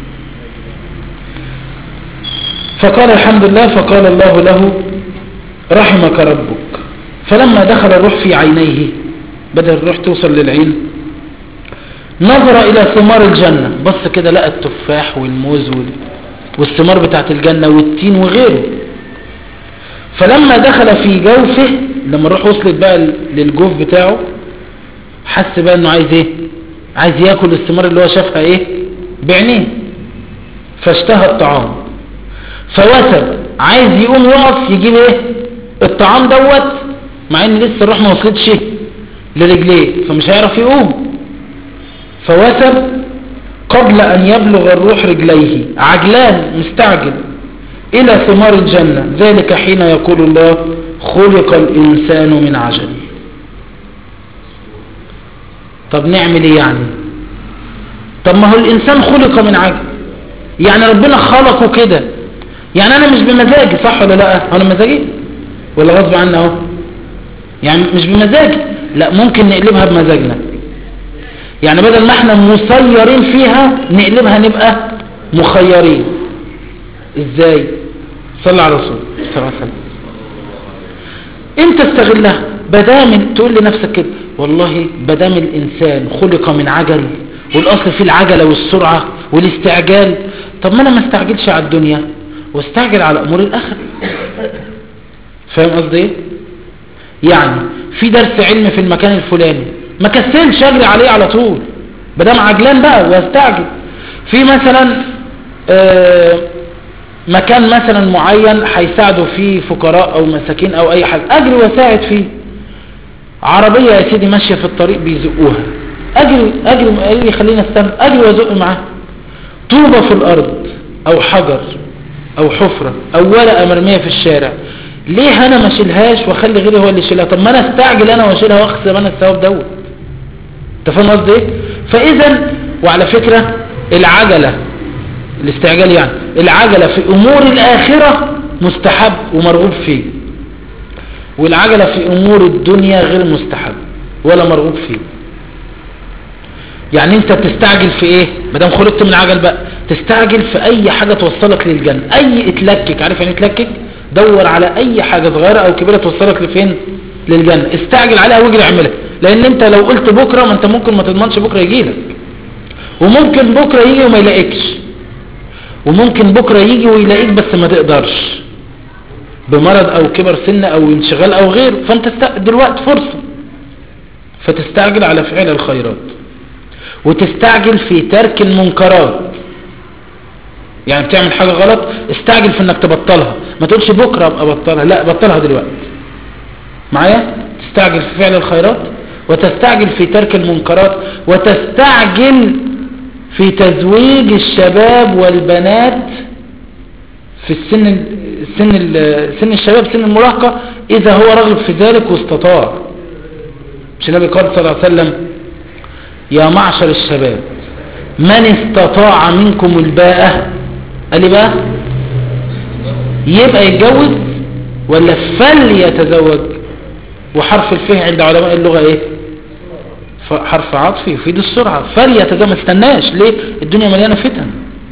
فقال الحمد لله، فقال الله له رحمك ربك. فلما دخل الروح في عينيه، بدأ الروح توصل للعين، نظر إلى ثمار الجنة، بص كده لقى التفاح والموز والثمار بتاعت الجنة والتين وغيره. فلما دخل في جوفه، لما الروح وصلت بقى للجوف بتاعه، حس بقى انه عايز ايه؟ عايز ياكل الثمار اللي هو شافها ايه؟ بعينيه. فاشتهى الطعام، فوثب عايز يقوم يقف يجيب ايه؟ الطعام دوت، مع ان لسه الروح ما وصلتش لرجليه فمش هيعرف يقوم. فوثب قبل ان يبلغ الروح رجليه، عجلان مستعجل الى ثمار الجنة، ذلك حين يقول الله خلق الانسان من عجل. طب نعمل ايه يعني؟ طب ما هو الانسان خلق من عجل، يعني ربنا خلقه كده، يعني انا مش بمزاجي، صح ولا لا؟ انا مزاجي ولا غصب عني اهو؟ يعني مش بمزاجي، لا ممكن نقلبها بمزاجنا، يعني بدل ما احنا مسيرين فيها نقلبها نبقى مخيرين. ازاي؟ صلى على رسول صلى الله عليه وسلم. انت استغلها، بدام تقول لنفسك كده والله بدام الانسان خلق من عجل، والاصل في العجلة والسرعة والاستعجال، طب ما انا ما استعجلش على الدنيا واستعجل على امور الاخره. فاهم قصدي ايه؟ يعني في درس علم في المكان الفلاني، ما كسلش اجري عليه على طول بدام عجلان بقى واستعجل. في مثلا مكان مثلا معين هيساعدوا فيه فقراء او مساكين او اي حاجه، اجري واساعد فيه. عربيه يا سيدي ماشيه في الطريق بيزقوها، اجري خلينا استنى، اجري وازق معاه. طوبه في الارض او حجر او حفره او ورقه مرميه في الشارع، ليه انا ما اشيلهاش واخلي غيري هو اللي يشيلها؟ طب ما انا استعجل انا واشيلها واخسر انا الثواب دوت. انت فاهم قصدي ايه؟ فاذا وعلى فكره العجله، الاستعجال يعني العجله في امور الاخره مستحب ومرغوب فيه، والعجله في امور الدنيا غير مستحب ولا مرغوب فيه. يعني انت تستعجل في ايه؟ مادام خرجت من عجل بقى تستعجل في اي حاجه توصلك للجنه، اي اتلكك، عارف يعني اتلكك؟ دور على اي حاجة صغيرة او كبيرة توصلك لفين؟ للجنة، استعجل عليها واجري اعملها. لان انت لو قلت بكرة، ما انت ممكن ما تضمنش بكرة يجيلك، وممكن بكرة يجي وما يلاقيكش، وممكن بكرة يجي ويلاقيك بس ما تقدرش بمرض او كبر سن او انشغال او غيره. فانت دلوقتي فرصة، فتستعجل على فعل الخيرات. وتستعجل في ترك المنكرات. يعني بتعمل حاجة غلط استعجل في انك تبطلها، ما تقولش بكرة ابقى ابطلها، لا بطلها دلوقتي معايا. تستعجل في فعل الخيرات، وتستعجل في ترك المنكرات، وتستعجل في تزويج الشباب والبنات في سن الشباب، سن المراهقة، إذا هو رغب في ذلك واستطاع. مش النبي قال صلى الله عليه وسلم يا معشر الشباب من استطاع منكم الباءة، قال لي بقى يبقى يتجوز ولا فليتزوج؟ وحرف الفه عند علماء اللغة ايه؟ حرف عطفي يفيد السرعة. فليتزوج، ما استناش ليه؟ الدنيا مليانة فتن.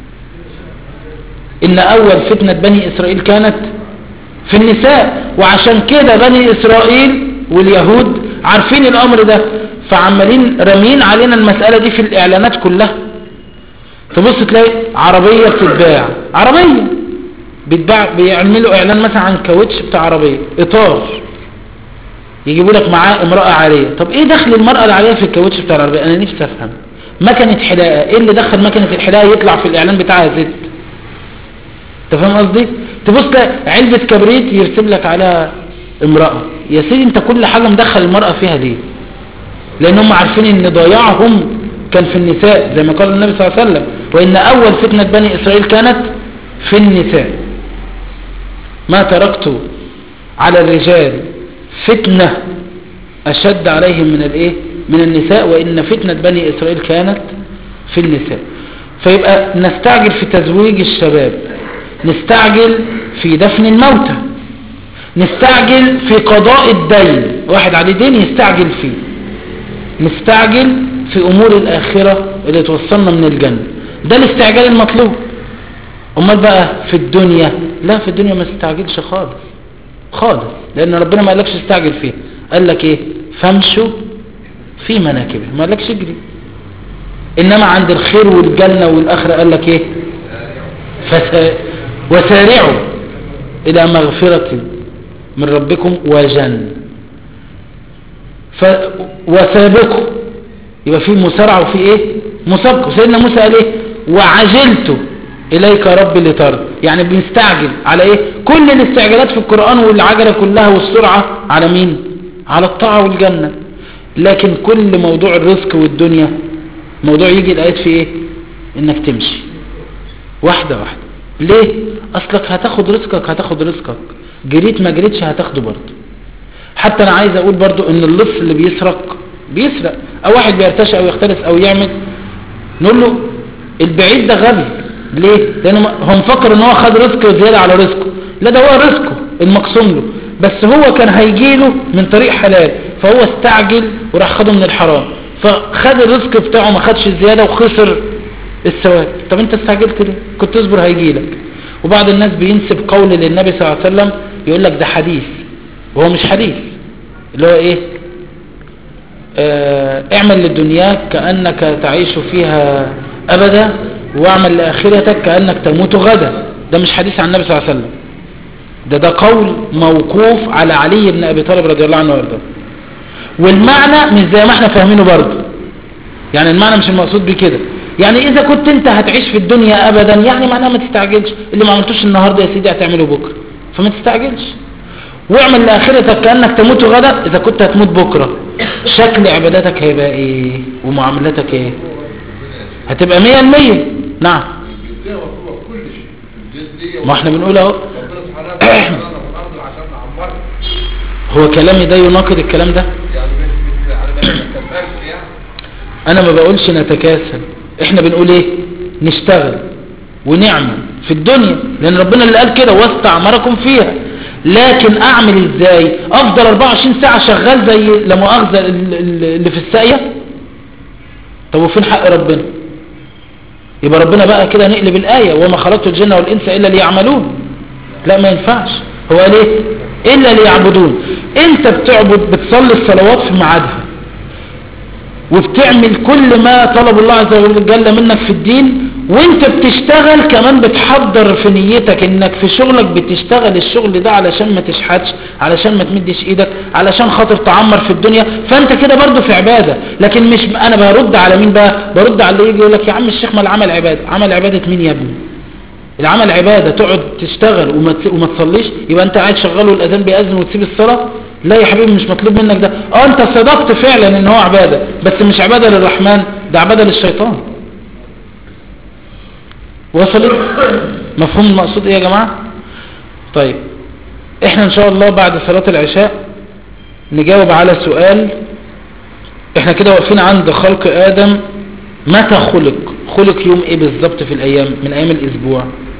إن أول فتنة بني إسرائيل كانت في النساء، وعشان كده بني إسرائيل واليهود عارفين الأمر ده، فعمالين رمين علينا المسألة دي في الإعلانات كلها. تبص تلاقي عربية بتتباع، عربية بتباع، بيعملوا إعلان مثلا عن كاوتش بتاع عربية، إطار، يجيبوا لك معاه امرأة عارية. طب إيه دخل المرأة العارية في الكاوتش بتاع العربية؟ أنا نفسي أفهم. مكنة حلاقة، إيه اللي دخل مكنة الحلاقة يطلع في الإعلان بتاعها زيت؟ أنت فاهم قصدي؟ تبص علبة كبريت يرسم لك على امرأة. يا سيدي أنت كل حاجة مدخل المرأة فيها ليه؟ لأنهم عارفين ان ضياعهم كان في النساء، زي ما قال النبي صلى الله عليه وسلم وإن أول فتنة بني إسرائيل كانت في النساء. ما تركت على الرجال فتنة أشد عليهم من النساء، وإن فتنة بني إسرائيل كانت في النساء. فيبقى نستعجل في تزويج الشباب، نستعجل في دفن الموتى، نستعجل في قضاء الدين، واحد عليه دين يستعجل فيه، نستعجل في أمور الآخرة اللي توصلنا من الجنة. ده الاستعجال المطلوب. أمال بقى في الدنيا، لا في الدنيا ما استعجلش خالص خالص، لأن ربنا ما قالكش استعجل فيه. قال لك إيه؟ فامشوا في مناكبه، ما قالكش اجري. إنما عند الخير والجنة والآخرة قال لك إيه؟ وسارعوا إلى مغفرة من ربكم وجنة. وسابقوا، يبقى فيه مسارعة وفيه ايه؟ مسابقة. سيدنا موسى قال ايه؟ وعجلت اليك ربي لترضى. يعني بنستعجل على ايه؟ كل الاستعجالات في القرآن والعجلة كلها والسرعة على مين؟ على الطاعة والجنة. لكن كل موضوع الرزق والدنيا موضوع يجي الآيات فيه ايه؟ انك تمشي واحدة واحدة. ليه؟ اصلك هتاخد رزقك، جريت ما جريتش هتاخده برضه. حتى انا عايز اقول برضو ان اللص اللي بيسرق او واحد بيرتشي او يختلس او يعمل، نقول له البعيد ده غبي. ليه؟ لانه هو مفكر ان هو خد رزقه زيادة على رزقه. لا، ده هو رزقه المقسوم له، بس هو كان هيجيله من طريق حلال، فهو استعجل وراح خده من الحرام، فخد الرزق بتاعه ما خدش الزيادة وخسر الثواب. طب انت استعجلت ليه؟ كنت تصبر هيجيلك. وبعض الناس بينسب قول للنبي صلى الله عليه وسلم، يقول لك ده حديث وهو مش حديث، اللي هو ايه؟ اعمل للدنيا كأنك تعيش فيها أبدا، واعمل لآخرتك كأنك تموت غدا. ده مش حديث عن النبي صلى الله عليه وسلم، ده قول موقوف على علي بن أبي طالب رضي الله عنه وارضاه. والمعنى مش زي ما احنا فاهمينه برضه، يعني المعنى مش المقصود بكده. يعني إذا كنت انت هتعيش في الدنيا أبدا، يعني معناه ما تستعجلش. اللي ما عملتوش النهاردة يا سيدي هتعمله بكرة، فما تستعجلش. واعمل لآخرتك كأنك تموت غدا. إذا كنت هتموت بكرة، شكل عباداتك هيبقى ايه ومعاملاتك ايه؟ هتبقى 100%. نعم، ما احنا بنقول اهو. هو كلامي ده يناقض الكلام ده؟ انا ما بقولش نتكاسل، احنا بنقول ايه؟ نشتغل ونعمل في الدنيا، لان ربنا اللي قال كده واستعمركم فيها. لكن اعمل ازاي؟ افضل 24 ساعة شغال زي لا مؤاخذة اللي في الساقية؟ طب وفين حق ربنا؟ يبقى ربنا بقى كده نقلب الآية، وما خلقت الجن والإنس إلا ليعملون. لا، ما ينفعش. هو قال ايه؟ إلا ليعبدون. انت بتصلي الصلوات في ميعادها، وبتعمل كل ما طلب الله عز وجل منك في الدين، وانت بتشتغل كمان بتحضر في نيتك انك في شغلك بتشتغل الشغل ده علشان ما تشحتش، علشان ما تمدش ايدك، علشان خاطر تعمر في الدنيا، فانت كده برضو في عبادة. لكن مش انا برد على مين بقى؟ برد على اللي يجي يقول لك يا عم الشيخ ما العمل عبادة. عمل عبادة مين يا ابني؟ العمل عبادة تقعد تشتغل وما تصليش؟ يبقى انت قاعد شغال والاذان بيأذن وتسيب الصلاة؟ لا يا حبيبي، مش مطلوب منك ده. انت صدقت فعلا ان هو عبادة، بس مش عبادة للرحمن، ده عبادة للشيطان. وصلت؟ مفهوم المقصود ايه يا جماعة؟ طيب احنا ان شاء الله بعد صلاة العشاء نجاوب على سؤال. احنا كده واقفين عند خلق ادم. متى خلق يوم ايه بالظبط في الايام من ايام الاسبوع؟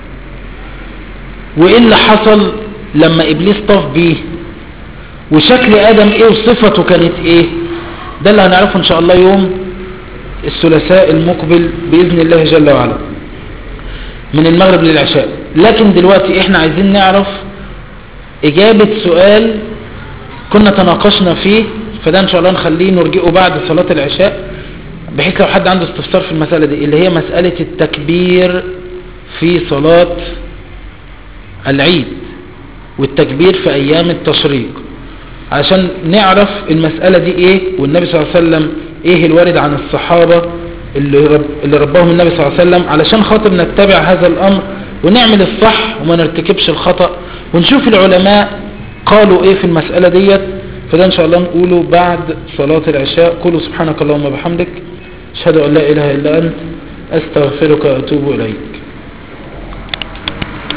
وايه اللي حصل لما ابليس طاف بيه؟ وشكل ادم ايه وصفته كانت ايه؟ ده اللي هنعرفه ان شاء الله يوم الثلاثاء المقبل باذن الله جل وعلا من المغرب للعشاء. لكن دلوقتي احنا عايزين نعرف اجابة سؤال كنا تناقشنا فيه، فده ان شاء الله نخليه نرجئه بعد صلاة العشاء، بحيث لو حد عنده استفسار في المسألة دي اللي هي مسألة التكبير في صلاة العيد والتكبير في ايام التشريق، عشان نعرف المسألة دي ايه، والنبي صلى الله عليه وسلم ايه الوارد عن الصحابة اللي رباهم النبي صلى الله عليه وسلم، علشان خاطر نتبع هذا الامر ونعمل الصح وما نرتكبش الخطأ، ونشوف العلماء قالوا ايه في المسألة ديت. فده ان شاء الله نقوله بعد صلاة العشاء. قولوا سبحانك اللهم وبحمدك، اشهد ان لا اله الا انت، استغفرك واتوب اليك.